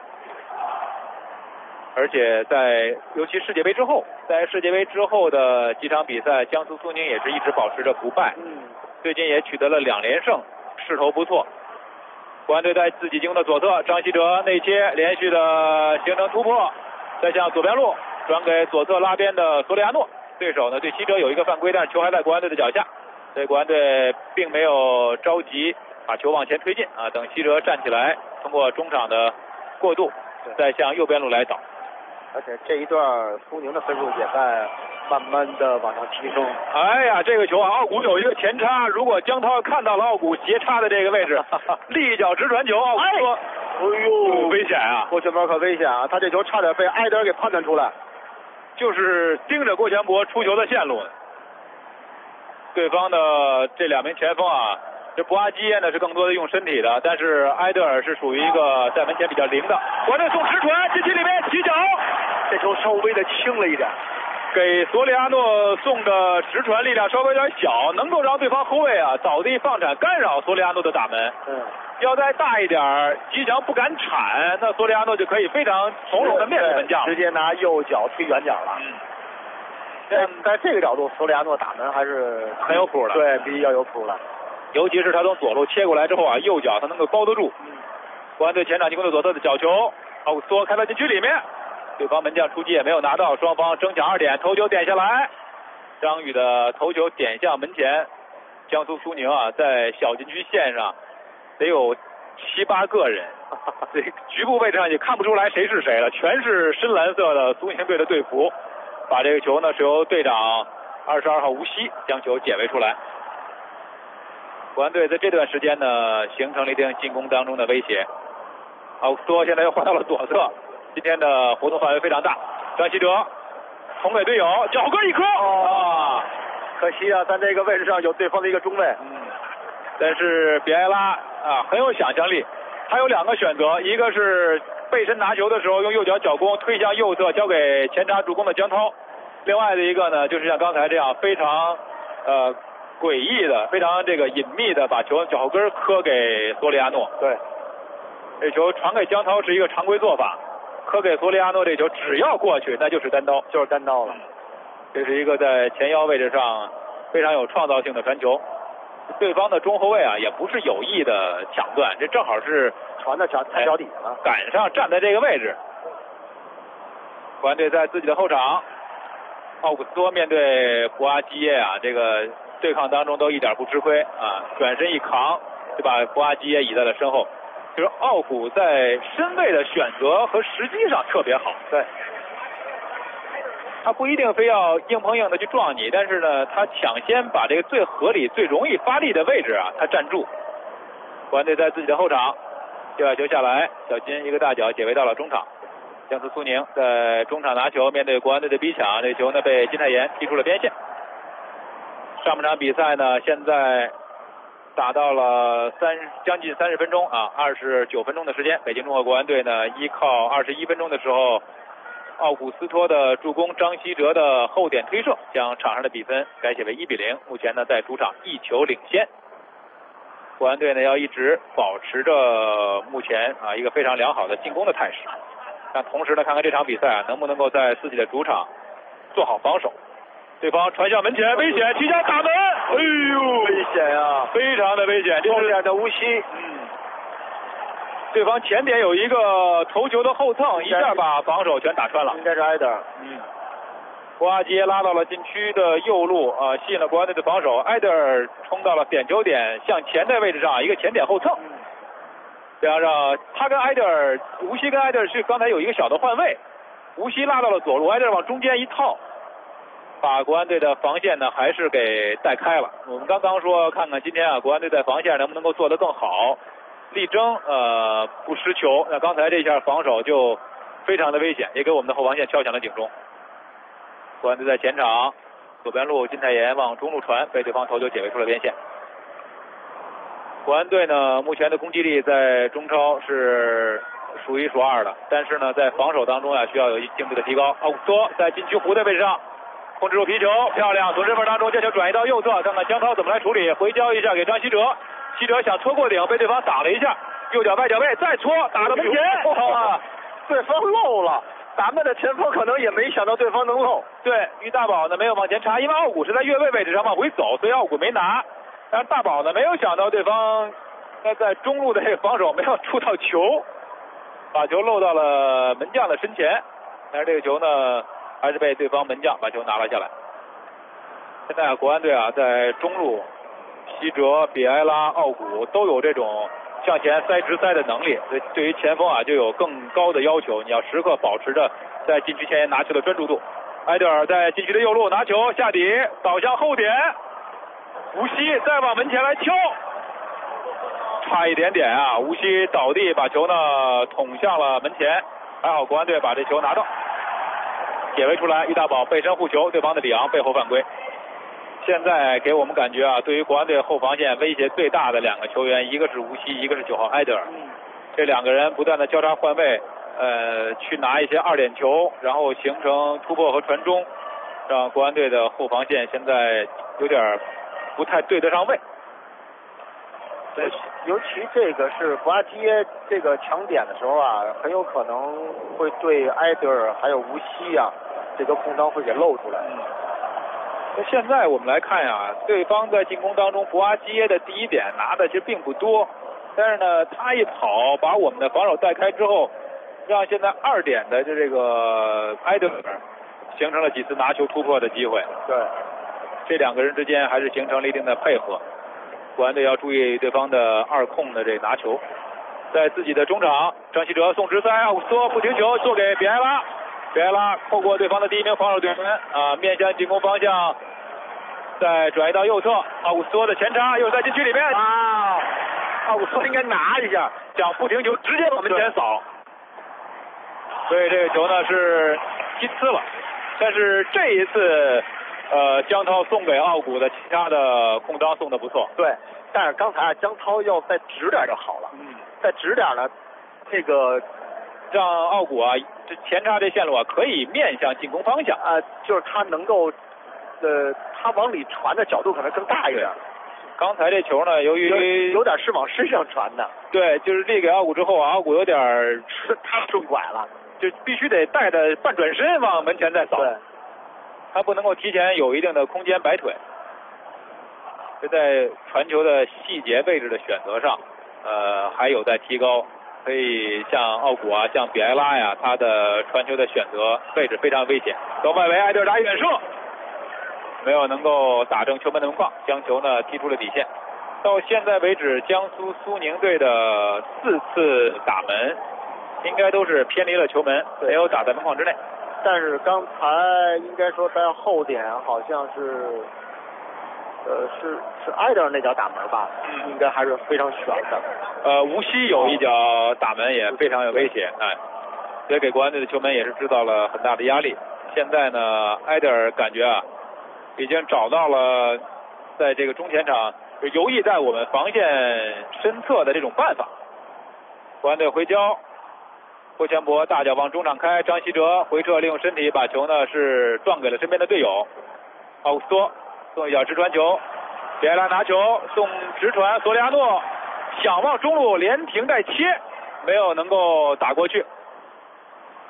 Speaker 14: 而且尤其世界杯之后，在世界杯之后的几场比赛，江苏苏宁也是一直保持着不败，最近也取得了2连胜，势头不错。国安队在自己进攻的左侧，张稀哲内切连续的形成突破，再向左边路转给左侧拉边的索里亚诺，对手呢对稀哲有一个犯规，但是球还在国安队的脚下，所以国安队并没有着急把球往前推进等稀哲站起来，通过中场的过渡，再向右边路来倒。
Speaker 15: 而且这一段苏宁的分数也在慢慢的往上提升。
Speaker 14: 哎呀，这个球奥古有一个前插，如果江涛看到了奥古斜插的这个位置，立脚直传球，奥古说：“
Speaker 15: 哎呦，
Speaker 14: 危险啊！
Speaker 15: 郭全博可危险啊！他这球差点被埃德尔给判断出来，
Speaker 14: 就是盯着郭全博出球的线路。对方的这2名前锋这博阿基耶呢是更多的用身体的，但是埃德尔是属于一个在门前比较灵的。国安队送直传，禁区里面起脚，
Speaker 15: 这球稍微的轻了一点，
Speaker 14: 给索里亚诺送的直传力量稍微有点小，能够让对方后卫倒地放铲干扰索里亚诺的打门。要再大一点，吉祥不敢铲，那索里亚诺就可以非常从容的面对门将，
Speaker 15: 直接拿右脚推远角了。在这个角度，索里亚诺打门还是
Speaker 14: 很有谱的，
Speaker 15: 对，比较有谱了。
Speaker 14: 尤其是他从左路切过来之后右脚他能够包得住。国安队前场进攻的左侧的角球，奥古斯托开到禁区里面，对方门将出击也没有拿到，双方争抢2点，头球点下来，张宇的头球点向门前。江苏苏宁在小禁区线上得有7、8个人，这局部位置上也看不出来谁是谁了，全是深蓝色的苏宁队的队服。把这个球呢是由队长22号吴曦将球解围出来。国安队在这段时间呢形成了一定进攻当中的威胁。奥古斯托现在又换到了左侧，今天的活动范围非常大。张稀哲捅给队友，脚跟一颗
Speaker 15: 可惜在这个位置上有对方的一个中卫。
Speaker 14: 但是比埃拉很有想象力，他有2个选择，一个是背身拿球的时候用右脚脚弓推向右侧交给前插助攻的江涛，另外的一个呢就是像刚才这样非常诡异的、非常这个隐秘的把球脚后跟磕给索里亚诺。
Speaker 15: 对，
Speaker 14: 这球传给江涛是一个常规做法，磕给索里亚诺这球只要过去那就是单刀，
Speaker 15: 了。
Speaker 14: 这是一个在前腰位置上非常有创造性的传球。对方的中后卫也不是有意的抢断，这正好是
Speaker 15: 传到脚底下了，
Speaker 14: 赶上站在这个位置。国安队在自己的后场，奥古斯托面对博阿基耶这个对抗当中都一点不吃亏转身一扛就把博阿基耶倚在了身后。就是奥古在身位的选择和时机上特别好，
Speaker 15: 对，
Speaker 14: 他不一定非要硬碰硬的去撞你，但是呢他抢先把这个最合理最容易发力的位置他站住。国安队在自己的后场接球下来，小金一个大脚解围到了中场。江苏苏宁在中场拿球，面对国安队的逼抢，这球呢被金泰妍踢出了边线。上半场比赛呢现在打到了将近30分钟29分钟的时间，北京中赫国安队呢依靠21分钟的时候奥古斯托的助攻，张稀哲的后点推射，将场上的比分改写为1-0。目前呢在主场1球领先。国安队呢要一直保持着目前一个非常良好的进攻的态势。 但同时呢，看看这场比赛啊，能不能够在自己的主场做好防守。对方传向门前，危险，提脚打门，哎呦，
Speaker 15: 危险啊，
Speaker 14: 非常的危险。
Speaker 15: 后点的无锡，
Speaker 14: 对方前点有一个头球的后蹭，一下把防守全打穿了。
Speaker 15: 应该是埃德尔。
Speaker 14: 博阿基耶拉到了禁区的右路吸引了国安队的防守。埃德尔冲到了点球点向前的位置上，一个前点后蹭，这样让他跟埃德尔，无锡跟埃德尔是刚才有一个小的换位，无锡拉到了左路，埃德尔往中间一套，把国安队的防线呢还是给带开了。我们刚刚说看看今天啊，国安队在防线能不能够做得更好，力争不失球。那刚才这下防守就非常的危险，也给我们的后防线敲响了警钟。国安队在前场，左边路金泰妍往中路传，被对方头球解围出了边线。国安队呢，目前的攻击力在中超是数一数二的，但是呢，在防守当中需要有进一步的提高。奥古斯托在禁区弧的位置上控制住皮球，漂亮！从身份当中将球转移到右侧，看看江涛怎么来处理，回交一下给张稀哲，稀哲想搓过顶，被对方挡了一下，右脚外脚背再搓，打到门前，
Speaker 15: 对方漏了。咱们的前锋可能也没想到对方能漏。
Speaker 14: 对，于大宝呢没有往前插，因为奥古是在越位位置上往回走，所以奥古没拿。但是大宝呢没有想到对方在中路的这个防守没有触到球，把球漏到了门将的身前。但是这个球呢还是被对方门将把球拿了下来。现在国安队在中路，希哲、比埃拉、奥古都有这种向前塞直塞的能力，所以对于前锋就有更高的要求，你要时刻保持着在禁区前沿拿球的专注度。埃德尔在禁区的右路拿球下底倒向后点，无锡再往门前来敲，差一点点无锡倒地把球呢捅向了门前，还好国安队把这球拿到，解围出来，于大宝背身护球，对方的里昂背后犯规。现在给我们感觉对于国安队后防线威胁最大的两个球员，一个是无锡，一个是9号埃德尔。这两个人不断的交叉换位，去拿一些2点球，然后形成突破和传中，让国安队的后防线现在有点不太对得上位。
Speaker 15: 尤其这个是博阿基耶这个抢点的时候很有可能会对埃德尔还有无锡这个空当会给露出来。
Speaker 14: 那现在我们来看对方在进攻当中博阿基耶的第一点拿的其实并不多，但是呢他一跑把我们的防守带开之后，让现在2点的这个埃德尔形成了几次拿球突破的机会。
Speaker 15: 对，
Speaker 14: 这两个人之间还是形成了一定的配合。国安队要注意对方的2控的这拿球。在自己的中场，张稀哲送直塞，奥古斯托不停球做给比埃拉，比埃拉扣过对方的第一名防守队员面向进攻方向，再转移到右侧，奥古斯托的前插又在禁区里面
Speaker 15: 奥古斯托应该拿一下，
Speaker 14: 想不停球直接往门前扫，所以这个球呢是击刺了。但是这一次江涛送给奥古的其他的空当送的不错。
Speaker 15: 对，但是刚才江涛要再直点就好了。再直点呢，这个
Speaker 14: 让奥古这前插这线路可以面向进攻方向
Speaker 15: 就是他能够他往里传的角度可能更大一点。
Speaker 14: 刚才这球呢，由于
Speaker 15: 有点是往身上传的。
Speaker 14: 对，就是力给奥古之后奥古有点
Speaker 15: 他顺拐了，
Speaker 14: 就必须得带着半转身往门前再扫。
Speaker 15: 对，
Speaker 14: 他不能够提前有一定的空间摆腿。这在传球的细节位置的选择上还有待提高，可以像奥古像比埃拉他的传球的选择位置非常危险。到外围埃德尔打远射，没有能够打正球门的门框，将球呢踢出了底线。到现在为止，江苏苏宁队的4次打门应该都是偏离了球门，没有打在门框之内。
Speaker 15: 但是刚才应该说在后点好像是是埃德尔那脚打门吧，应该还是非常悬的。
Speaker 14: 无锡有一脚打门也非常有威胁，也给国安队的球门也是制造了很大的压力。现在呢，埃德尔感觉已经找到了在这个中前场游弋在我们防线身侧的这种办法。国安队回交，郭全博大脚往中场开，张稀哲回撤利用身体把球呢是撞给了身边的队友。奥古斯托送一脚直传球，比埃拉拿球送直传，索里亚诺想往中路连停带切，没有能够打过去。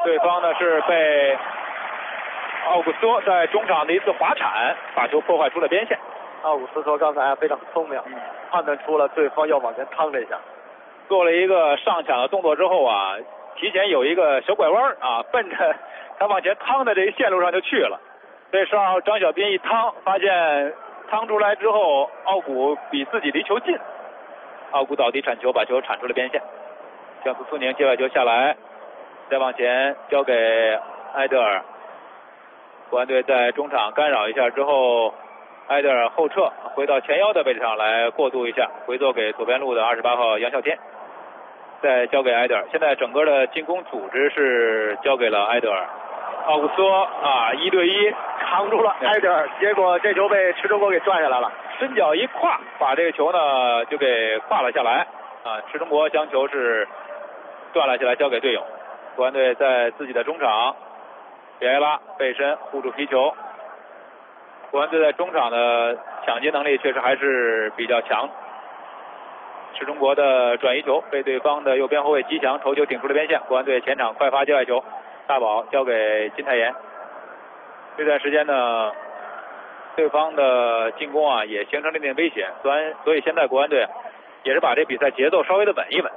Speaker 14: 对方呢是被奥古斯托在中场的一次滑铲把球破坏出了边线。
Speaker 15: 奥古斯托刚才非常聪明，判断出了对方要往前趟这一下，
Speaker 14: 做了一个上抢的动作之后啊，提前有一个小拐弯啊，奔着他往前趟的这个线路上就去了。这12号张小斌一趟，发现趟出来之后，奥古比自己离球近，奥古倒地铲球，把球铲出了边线。江苏苏宁接外球下来，再往前交给埃德尔。国安队在中场干扰一下之后，埃德尔后撤回到前腰的位置上来过渡一下，回做给左边路的28号杨啸天，再交给埃德尔。现在整个的进攻组织是交给了埃德尔。奥古斯托啊，1对1
Speaker 15: 扛住了埃德尔，结果这球被池中国给转下来了，
Speaker 14: 伸脚一跨，把这个球呢就给跨了下来啊。池中国将球是断了下来，交给队友。国安队在自己的中场，比埃拉背身护住皮球。国安队在中场的抢劫能力确实还是比较强。池中国的转移球被对方的右边后卫吉祥头球顶出了边线，国安队前场快发接外球，大宝交给金泰妍。这段时间呢，对方的进攻啊也形成了一定威胁，所以现在国安队也是把这比赛节奏稍微的稳一稳，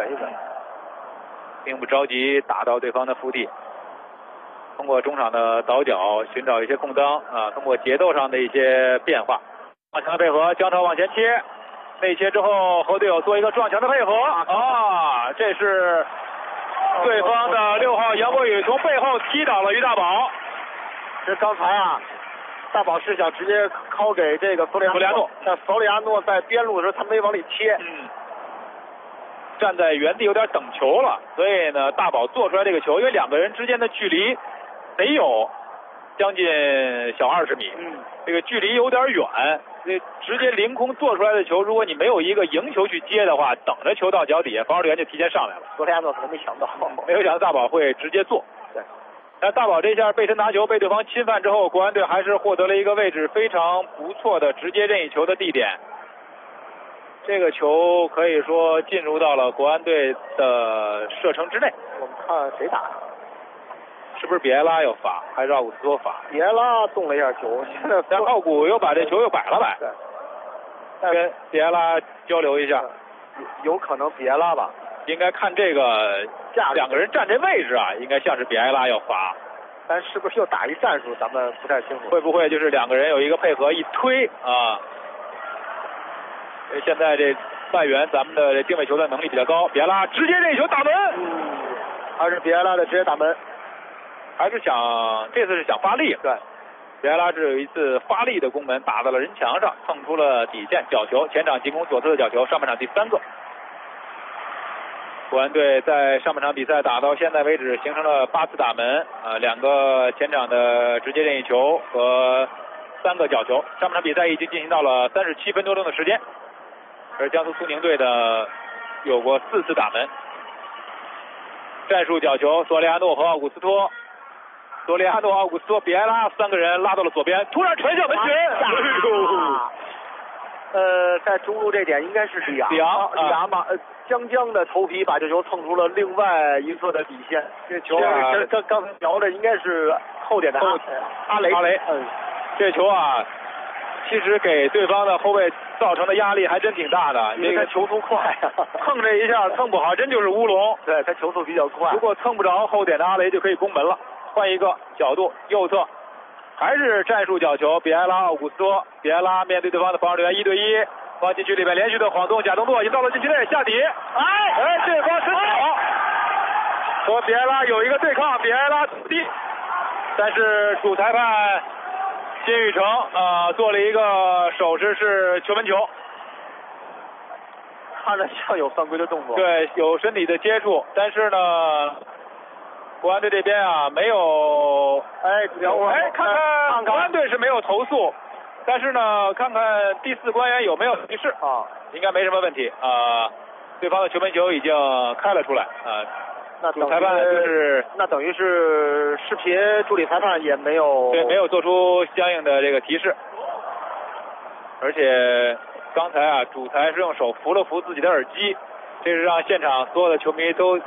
Speaker 14: 并不着急打到对方的腹地。通过中场的倒脚寻找一些空当啊，通过节奏上的一些变化，撞墙的配合，姜超往前切，内切之后和队友做一个撞墙的配合啊，这是对方的6号杨博宇从背后踢倒了于大宝。
Speaker 15: 这刚才啊，大宝是想直接敲给这个索里亚诺，但索里亚诺在边路的时候他没往里切，
Speaker 14: 站在原地有点等球了，所以呢大宝做出来这个球，因为两个人之间的距离得有将近小20米，这个距离有点远，这直接凌空做出来的球，如果你没有一个迎球去接的话，等着球到脚底下，防守队员就提前上来了。
Speaker 15: 索里亚诺可能没想到，
Speaker 14: 没有想到大宝会直接做。
Speaker 15: 对，
Speaker 14: 但大宝这下背身拿球被对方侵犯之后，国安队还是获得了一个位置非常不错的直接任意球的地点。这个球可以说进入到了国安队的射程之内。
Speaker 15: 我们看谁打？
Speaker 14: 是不是比埃拉要罚，还是奥古斯托罚？
Speaker 15: 比埃拉动了一下球，现在
Speaker 14: 但奥古又把这球又摆了摆，
Speaker 15: 对，
Speaker 14: 跟比埃拉交流一下，
Speaker 15: 有可能比埃拉吧？
Speaker 14: 应该看这个两个人站这位置啊，应该像是比埃拉要罚，
Speaker 15: 但是不是又打一战术，咱们不太清楚。
Speaker 14: 会不会就是两个人有一个配合一推啊？现在这外援咱们的定位球的能力比较高，比埃拉直接任意球打门，
Speaker 15: 还是比埃拉的直接打门。
Speaker 14: 还是这次是想发力，
Speaker 15: 对，
Speaker 14: 比埃拉这有一次发力的攻门，打到了人墙上，蹭出了底线，角球，前场进攻左侧的角球，上半场第3个。国安队在上半场比赛打到现在为止，形成了8次打门，2个前场的直接任意球和3个角球。上半场比赛已经进行到了37分多钟的时间，而江苏苏宁队的有过4次打门。战术角球，索里亚诺和奥古斯托，索里亚诺、奥古斯托、比埃拉3个人拉到了左边，突然传向门前。
Speaker 15: 在中路这点应该是里昂吧，将的头皮把这球蹭出了另外一侧的底线。这球刚才瞄的应该是后点的阿雷。
Speaker 14: 这球啊，其实给对方的后卫造成的压力还真挺大的，
Speaker 15: 因为他球速快啊，
Speaker 14: 蹭这一下蹭不好真就是乌龙。
Speaker 15: 对，他球速比较快，
Speaker 14: 如果蹭不着后点的阿雷就可以攻门了。换一个角度，右侧还是战术角球，比埃拉、奥古斯托，比埃拉面对对方的防守队员1对1，往禁区里面连续的晃动假动作，已经到了禁区内下底，对方伸脚和比埃拉有一个对抗，比埃拉土地，但是主裁判金宇成做了一个手势是球门球，
Speaker 15: 看着像有犯规的动作，
Speaker 14: 对，有身体的接触，但是呢国安队这边啊没有，看国安队是没有投诉，但是呢看看第4官员有没有提示啊，应该没什么问题啊，对方的球门球已经开了出来啊。
Speaker 15: 那
Speaker 14: 主裁判就是
Speaker 15: 那等于是视频助理裁判也没有
Speaker 14: 做出相应的这个提示，而且刚才啊主裁是用手扶了扶自己的耳机，这是让现场所有的球迷都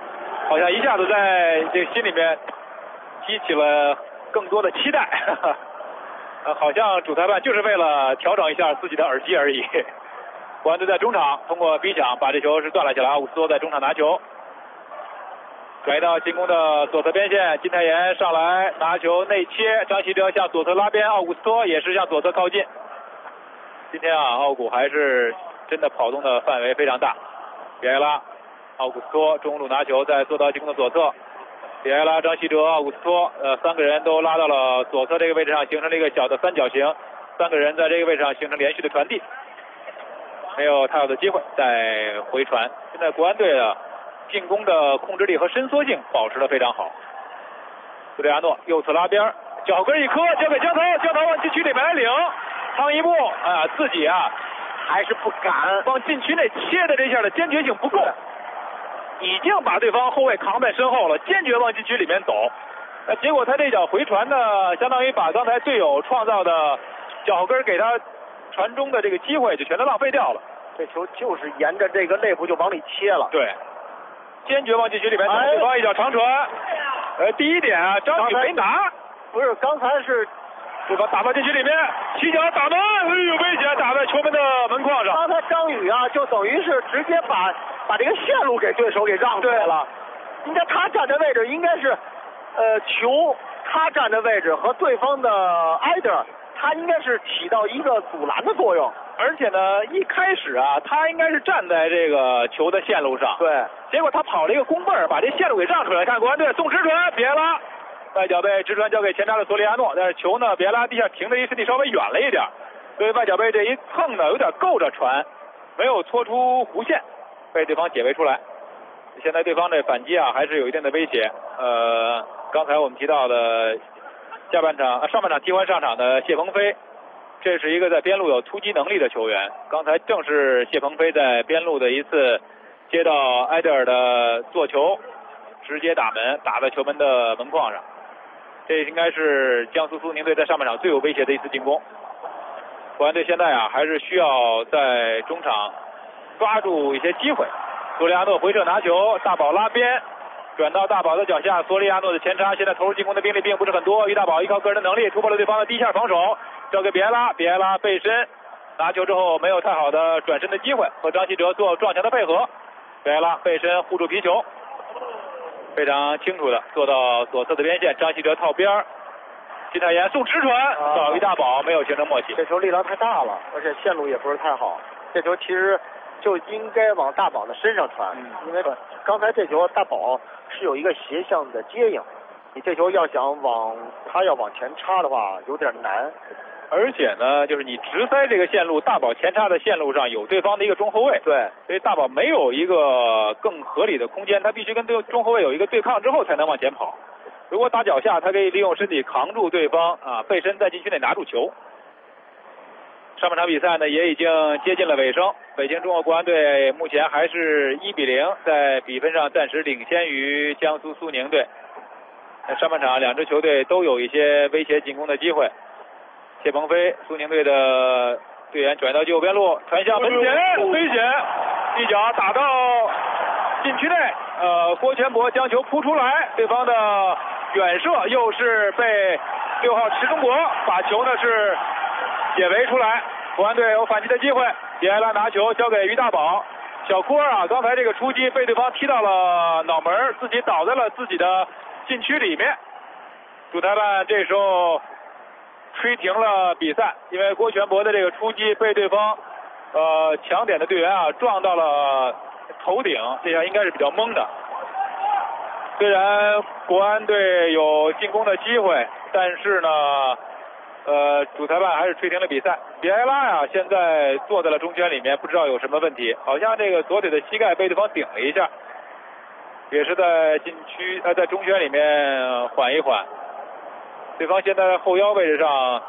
Speaker 14: 好像一下子在这个心里面激起了更多的期待。好像主裁判就是为了调整一下自己的耳机而已。国安队在中场通过逼抢把这球是断了下来，奥古斯托在中场拿球，转移到进攻的左侧边线，金泰妍上来拿球内切，张稀哲向左侧拉边，奥古斯托也是向左侧靠近。今天啊，奥古还是真的跑动的范围非常大。比埃拉、奥古斯托中路拿球，再做到进攻的左侧。比埃拉、张稀哲、奥古斯托，三个人都拉到了左侧这个位置上，形成了一个小的三角形。三个人在这个位置上形成连续的传递，没有太好的机会再回传。现在国安队的进攻的控制力和伸缩性保持得非常好。苏利亚诺右侧拉边，脚跟一磕，交给江涛，江涛往禁区里面来领，趟一步自己还是不敢往禁区内切的，这下的坚决性不够，已经把对方后卫扛在身后了，坚决往禁区里面走。结果他这脚回传呢，相当于把刚才队友创造的脚跟给他传中的这个机会就全都浪费掉了。
Speaker 15: 这球就是沿着这个内部就往里切了。
Speaker 14: 对，坚决往禁区里面走，对方一脚长传。第一点啊，张宇没拿，
Speaker 15: 不是，刚才是
Speaker 14: 对方打到禁区里面，起脚打门，有危险，打在球门的门框上。
Speaker 15: 刚才张宇就等于是直接把这个线路给对手给让出来了。应该他站的位置应该是球他站的位置和对方的埃德尔，他应该是起到一个阻拦的作用。
Speaker 14: 而且呢，一开始他应该是站在这个球的线路上，
Speaker 15: 对，
Speaker 14: 结果他跑了一个弓背儿，把这线路给让出来。看国安队送直传，比埃拉外脚背直传交给前插的索里亚诺，但是球呢，比埃拉地下停的离身体稍微远了一点，所以外脚背这一蹭呢，有点够着传，没有搓出弧线，被对方解围出来。现在对方这反击还是有一定的威胁。刚才我们提到的上半场替换上场的谢鹏飞，这是一个在边路有突击能力的球员。刚才正是谢鹏飞在边路的一次接到埃德尔的做球，直接打门，打在球门的门框上。这应该是江苏苏宁队在上半场最有威胁的一次进攻。国安队现在还是需要在中场抓住一些机会。索里亚诺回撤拿球，大宝拉边，转到大宝的脚下，索里亚诺的前插，现在投入进攻的兵力并不是很多。于大宝依靠个人的能力突破了对方的低线防守，交给比埃拉，比埃拉背身拿球之后没有太好的转身的机会，和张稀哲做撞墙的配合。比埃拉背身护住皮球，非常清楚的做到左侧的边线，张稀哲套边，金泰妍送直传，到于大宝没有形成默契。
Speaker 15: 这球力量太大了，而且线路也不是太好。这球其实就应该往大宝的身上传，因为刚才这球大宝是有一个斜向的接应，你这球要想往前插的话有点难。
Speaker 14: 而且呢，就是你直塞这个线路，大宝前插的线路上有对方的一个中后卫，
Speaker 15: 对，
Speaker 14: 所以大宝没有一个更合理的空间，他必须跟中后卫有一个对抗之后才能往前跑。如果打脚下，他可以利用身体扛住对方背身在禁区内拿住球。上半场比赛呢也已经接近了尾声，北京中国国安队目前还是1-0，在比分上暂时领先于江苏苏宁队。上半场两支球队都有一些威胁进攻的机会。谢鹏飞，苏宁队的队员转到右边路，传向门前，危险，一脚打到禁区内，郭全博将球扑出来，对方的远射又是被6号池中国把球呢是解围出来，国安队有反击的机会。比埃拉拿球交给于大宝，小郭刚才这个出击被对方踢到了脑门，自己倒在了自己的禁区里面。主裁判这时候吹停了比赛，因为郭全博的这个出击被对方抢点的队员撞到了头顶，这下应该是比较懵的。虽然国安队有进攻的机会，但是呢主裁判还是吹停了比赛。比埃拉现在坐在了中圈里面，不知道有什么问题，好像这个左腿的膝盖被对方顶了一下，也是在禁区在中圈里面缓一缓。对方现在后腰位置上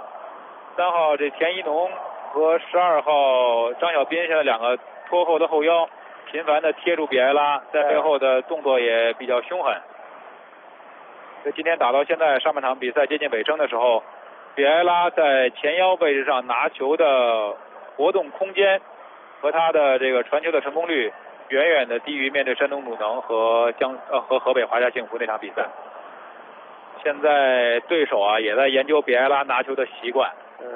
Speaker 14: ，3号这田一农和12号张小斌，现在两个拖后的后腰频繁的贴住比埃拉，在背后的动作也比较凶狠。所以今天打到现在上半场比赛接近尾声的时候，比埃拉在前腰位置上拿球的活动空间和他的这个传球的成功率，应该是比较明显的。 远远的低于面对山东鲁能和河北华夏幸福那场比赛。现在对手啊也在研究比埃拉拿球的习惯。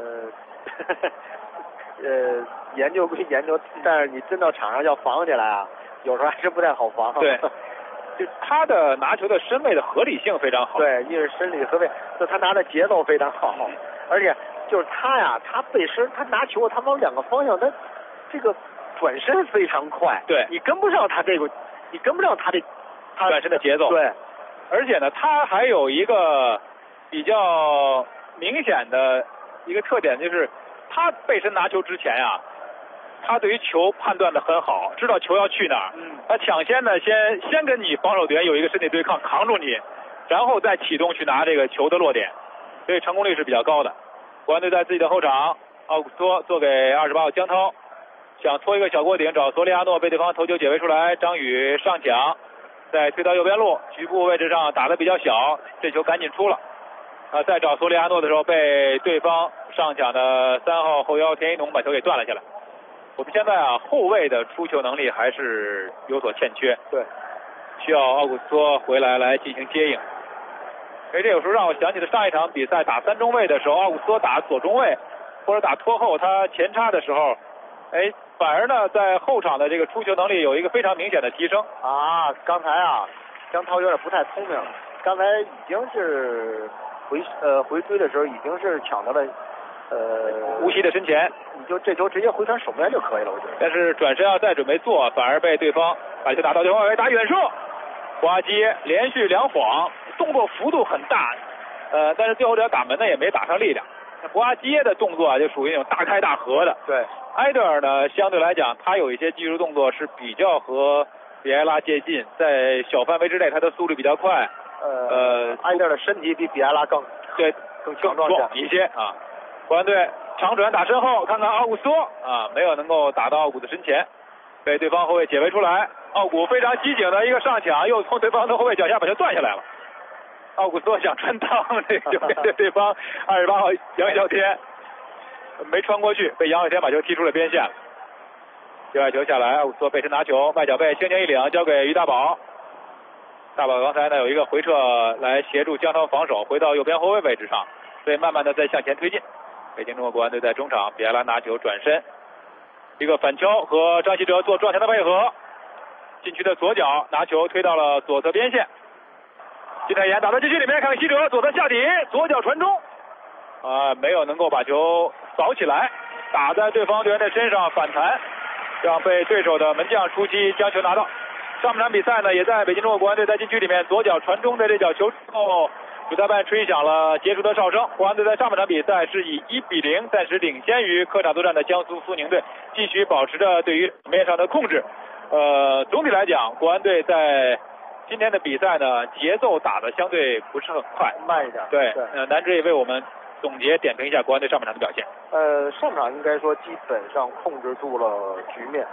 Speaker 15: 研究归研究，但是你真到场上要防起来啊，有时候还是不太好防。
Speaker 14: 对，就他的拿球的身位的合理性非常好。
Speaker 15: 对，一是身体合位，就他拿的节奏非常好，而且就是他呀，他背身，他拿球，他往两个方向，他这个转身非常快。
Speaker 14: 对，
Speaker 15: 你跟不上他这个，你跟不上他
Speaker 14: 转身的节奏。
Speaker 15: 对，
Speaker 14: 而且呢，他还有一个比较明显的一个特点，就是他背身拿球之前啊，他对于球判断的很好，知道球要去哪儿。他抢先呢，先跟你防守队员有一个身体对抗，扛住你，然后再启动去拿这个球的落点，所以成功率是比较高的。国安队在自己的后场，奥古斯托做给28号江涛，想搓一个小锅顶找索里亚诺，被对方头球解围出来。张宇上抢，再推到右边路，局部位置上打得比较小，这球赶紧出了。再找索里亚诺的时候，被对方上抢的3号后腰田一农把球给断了下来。我们现在啊，后卫的出球能力还是有所欠缺，
Speaker 15: 对，
Speaker 14: 需要奥古斯托回来进行接应。这有时候让我想起了上一场比赛打3中卫的时候，奥古斯托打左中卫或者打拖后，他前插的时候，反而呢在后场的这个出球能力有一个非常明显的提升
Speaker 15: 啊。刚才啊，江涛有点不太聪明了，刚才已经是回追的时候已经是抢到了
Speaker 14: 无锡的身前，
Speaker 15: 你就这球直接回传守门员就可以了，我觉得。
Speaker 14: 但是转身要再准备做，反而被对方把球打到对方外围打远射，博阿基耶连续2晃，动作幅度很大，但是最后这打门呢也没打上力量。博阿基耶的动作啊就属于那种大开大合的。
Speaker 15: 对，
Speaker 14: 埃德尔呢相对来讲他有一些技术动作是比较和比埃拉接近，在小范围之内他的速度比较快。
Speaker 15: 埃德尔的身体比比埃拉更强壮
Speaker 14: 一些啊。国安队长转打身后，看看奥古斯托啊，没有能够打到奥古的身前，被对方后卫解围出来。奥古非常机警的一个上抢，又从对方的后卫脚下把球断下来了。奥古斯托想穿裆，这个面对对方28号杨晓天，没穿过去，被杨晓天把球踢出了边线了。接外球下来，奥古斯托背身拿球，外脚背轻轻一领，交给于大宝。大宝刚才呢有一个回撤来协助江涛防守，回到右边后卫位置上，所以慢慢的在向前推进。北京中国国安队在中场，比埃拉拿球转身，一个反敲和张稀哲做撞墙的配合，禁区的左脚拿球推到了左侧边线，金泰妍打到禁区里面，看看稀哲左侧下底，左脚传中，没有能够把球扫起来，打在对方队员的身上反弹，让被对手的门将出击将球拿到。上半场比赛呢，也在北京中国国安队在禁区里面左脚传中的这脚球之后，主裁判吹响了结束的哨声。国安队在上半场比赛是以1-0暂时领先于客场作战的江苏苏宁队，继续保持着对于场面上的控制。总体来讲，国安队在今天的比赛呢，节奏打得相对不是很快，
Speaker 15: 慢一点。
Speaker 14: 对，南志也为我们总结点评一下国安队上半场的表现。
Speaker 15: 上场应该说基本上控制住了局面。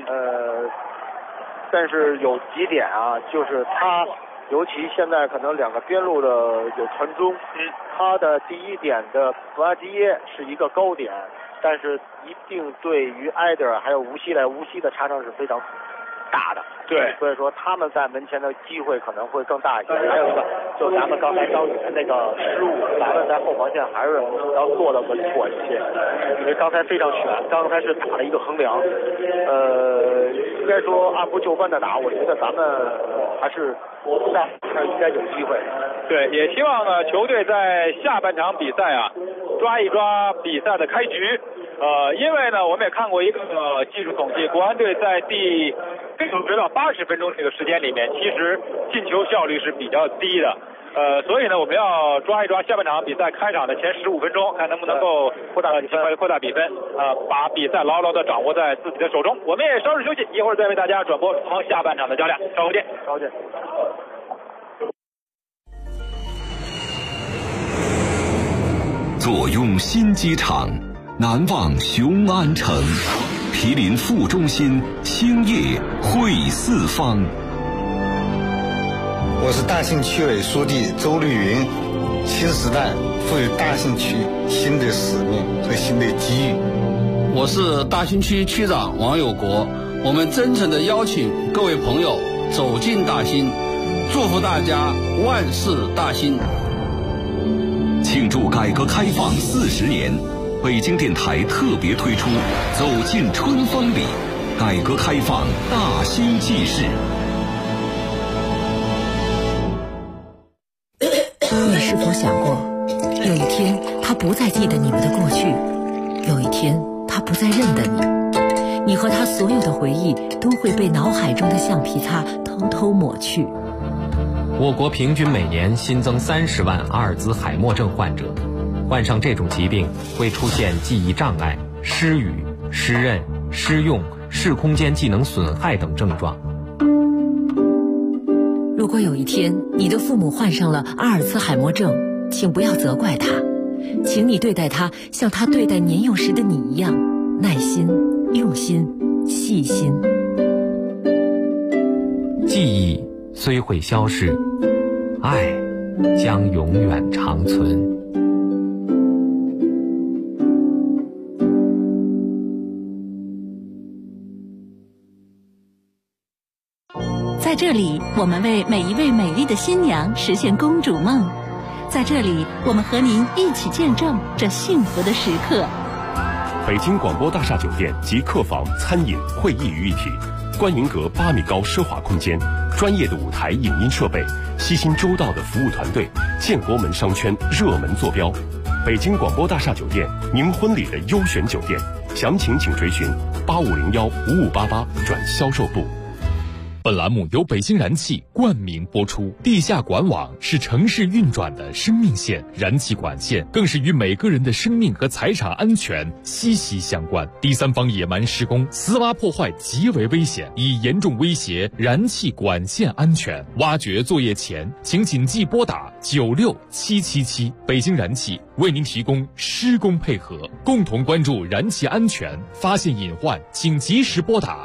Speaker 15: 但是有几点啊，就是他尤其现在可能2个边路的有传中，他的第一点的博阿基耶是一个高点，但是一定对于埃德尔还有无锡的差距是非常大的。
Speaker 14: 对，
Speaker 15: 所以说他们在门前的机会可能会更大一些。还有一个，就咱们刚才张宇的那个失误，咱们在后防线还是要做的稳妥一些，因为刚才非常悬，刚才是打了一个横梁。应该说按部就班的打，我觉得咱们还是应该有机会。
Speaker 14: 对，也希望呢球队在下半场比赛啊抓一抓比赛的开局。因为呢我们也看过一个技术统计，国安队在第60到80分钟这个时间里面，其实进球效率是比较低的。所以呢我们要抓一抓下半场比赛开场的前15分钟，看能不能够扩大比分，把比赛牢牢的掌握在自己的手中。我们也稍事休息，一会儿再为大家转播下半场的较量。稍后见。
Speaker 7: 坐拥新机场，难忘雄安城，毗邻副中心，兴业汇四方。
Speaker 16: 我是大兴区委书记周绿云。新时代赋予大兴区新的使命和新的机遇。
Speaker 17: 我是大兴区区长王有国。 我们真诚地邀请各位朋友走进大兴，祝福大家万事大兴。
Speaker 7: 庆祝改革开放40年，北京电台特别推出《走进春风里》，改革开放大兴纪事。
Speaker 18: 你是否想过，有一天他不再记得你们的过去，有一天他不再认得你，你和他所有的回忆都会被脑海中的橡皮擦偷偷抹去。
Speaker 19: 我国平均每年新增30万阿尔兹海默症患者，患上这种疾病会出现记忆障碍、失语、失认、失用、视空间技能损害等症状。
Speaker 18: 如果有一天你的父母患上了阿尔茨海默症，请不要责怪他，请你对待他像他对待年幼时的你一样，耐心、用心、细心。
Speaker 19: 记忆虽会消逝，爱将永远长存。
Speaker 20: 在这里，我们为每一位美丽的新娘实现公主梦。在这里，我们和您一起见证这幸福的时刻。
Speaker 3: 北京广播大厦酒店集客房、餐饮、会议于一体，观云阁8米高奢华空间，专业的舞台影音设备，悉心周到的服务团队，建国门商圈热门坐标。北京广播大厦酒店，您婚礼的优选酒店，详情请垂询85015588转销售部。
Speaker 12: 本栏目由北京燃气冠名播出。地下管网是城市运转的生命线，燃气管线更是与每个人的生命和财产安全息息相关。第三方野蛮施工、私挖破坏极为危险，已严重威胁燃气管线安全。挖掘作业前，请谨记拨打96777。北京燃气为您提供施工配合，共同关注燃气安全，发现隐患请及时拨打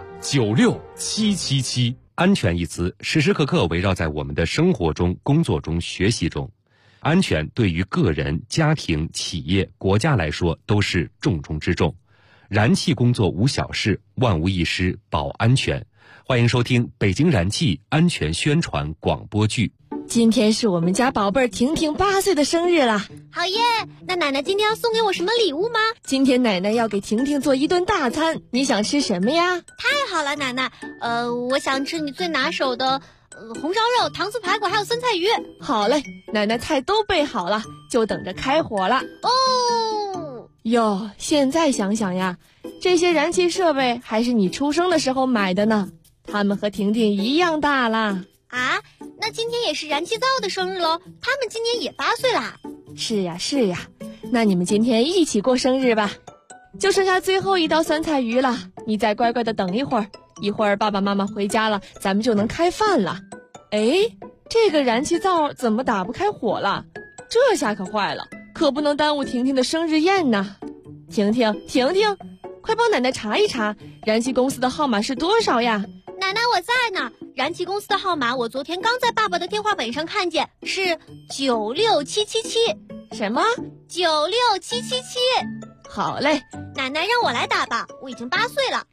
Speaker 12: 96777。
Speaker 21: 安全一词时时刻刻围绕在我们的生活中、工作中、学习中。安全对于个人、家庭、企业、国家来说都是重中之重。燃气工作无小事，万无一失保安全。欢迎收听北京燃气安全宣传广播剧。
Speaker 22: 今天是我们家宝贝儿婷婷8岁的生日啦！
Speaker 23: 好耶！那奶奶今天要送给我什么礼物吗？
Speaker 22: 今天奶奶要给婷婷做一顿大餐，你想吃什么呀？
Speaker 23: 太好了，奶奶，我想吃你最拿手的红烧肉、糖醋排骨还有酸菜鱼。
Speaker 22: 好嘞，奶奶菜都备好了，就等着开火了。
Speaker 23: 哦
Speaker 22: 哟，现在想想呀，这些燃气设备还是你出生的时候买的呢，它们和婷婷一样大啦。
Speaker 23: 啊，那今天也是燃气灶的生日喽，他们今年也8岁啦。
Speaker 22: 是呀是呀，那你们今天一起过生日吧。就剩下最后一道酸菜鱼了，你再乖乖的等一会儿，一会儿爸爸妈妈回家了，咱们就能开饭了。哎，这个燃气灶怎么打不开火了？这下可坏了，可不能耽误婷婷的生日宴呢。婷婷，快帮奶奶查一查，燃气公司的号码是多少呀？
Speaker 23: 奶奶，我在呢。燃气公司的号码我昨天刚在爸爸的电话本上看见，是96777。
Speaker 22: 什么
Speaker 23: ？96777。
Speaker 22: 好嘞，
Speaker 23: 奶奶让我来打吧，我已经8岁了。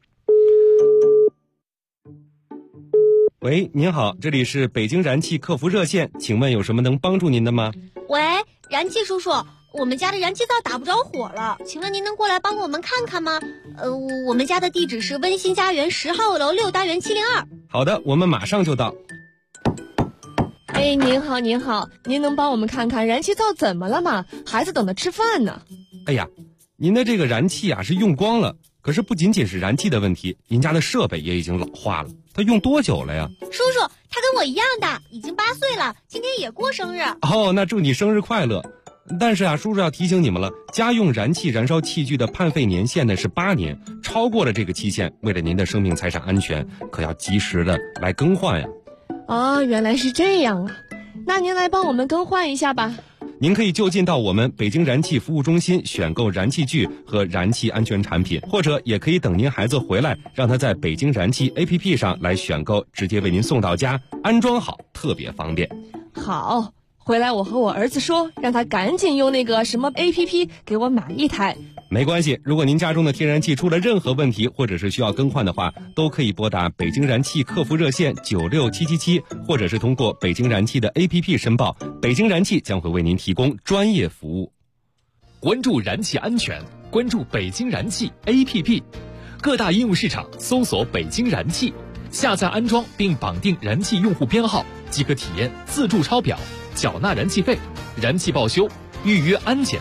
Speaker 21: 喂，您好，这里是北京燃气客服热线，请问有什么能帮助您的吗？
Speaker 23: 喂，燃气叔叔，我们家的燃气灶打不着火了，请问您能过来帮我们看看吗？我们家的地址是温馨家园10号楼6单元702。
Speaker 21: 好的，我们马上就到。
Speaker 22: 哎，您好，您能帮我们看看燃气灶怎么了吗？孩子等着吃饭呢。
Speaker 21: 哎呀，您的这个燃气啊是用光了，可是不仅仅是燃气的问题，您家的设备也已经老化了。它用多久了呀？
Speaker 23: 叔叔，他跟我一样大，已经8岁了，今天也过生日。
Speaker 21: 哦，那祝你生日快乐。但是啊，叔叔要提醒你们了，家用燃气燃烧器具的判废年限呢是8年，超过了这个期限，为了您的生命财产安全，可要及时的来更换呀。
Speaker 22: 哦，原来是这样啊，那您来帮我们更换一下吧。
Speaker 21: 您可以就近到我们北京燃气服务中心选购燃气具和燃气安全产品，或者也可以等您孩子回来，让他在北京燃气 APP 上来选购，直接为您送到家，安装好，特别方便。
Speaker 22: 好， 回来我和我儿子说，让他赶紧用那个什么 APP 给我买一台。
Speaker 21: 没关系，如果您家中的天然气出了任何问题，或者是需要更换的话，都可以拨打北京燃气客服热线96777，或者是通过北京燃气的 APP 申报，北京燃气将会为您提供专业服务。
Speaker 12: 关注燃气安全，关注北京燃气 APP， 各大应用市场搜索北京燃气，下载安装并绑定燃气用户编号，即可体验自助抄表、缴纳燃气费、燃气报修、预约安检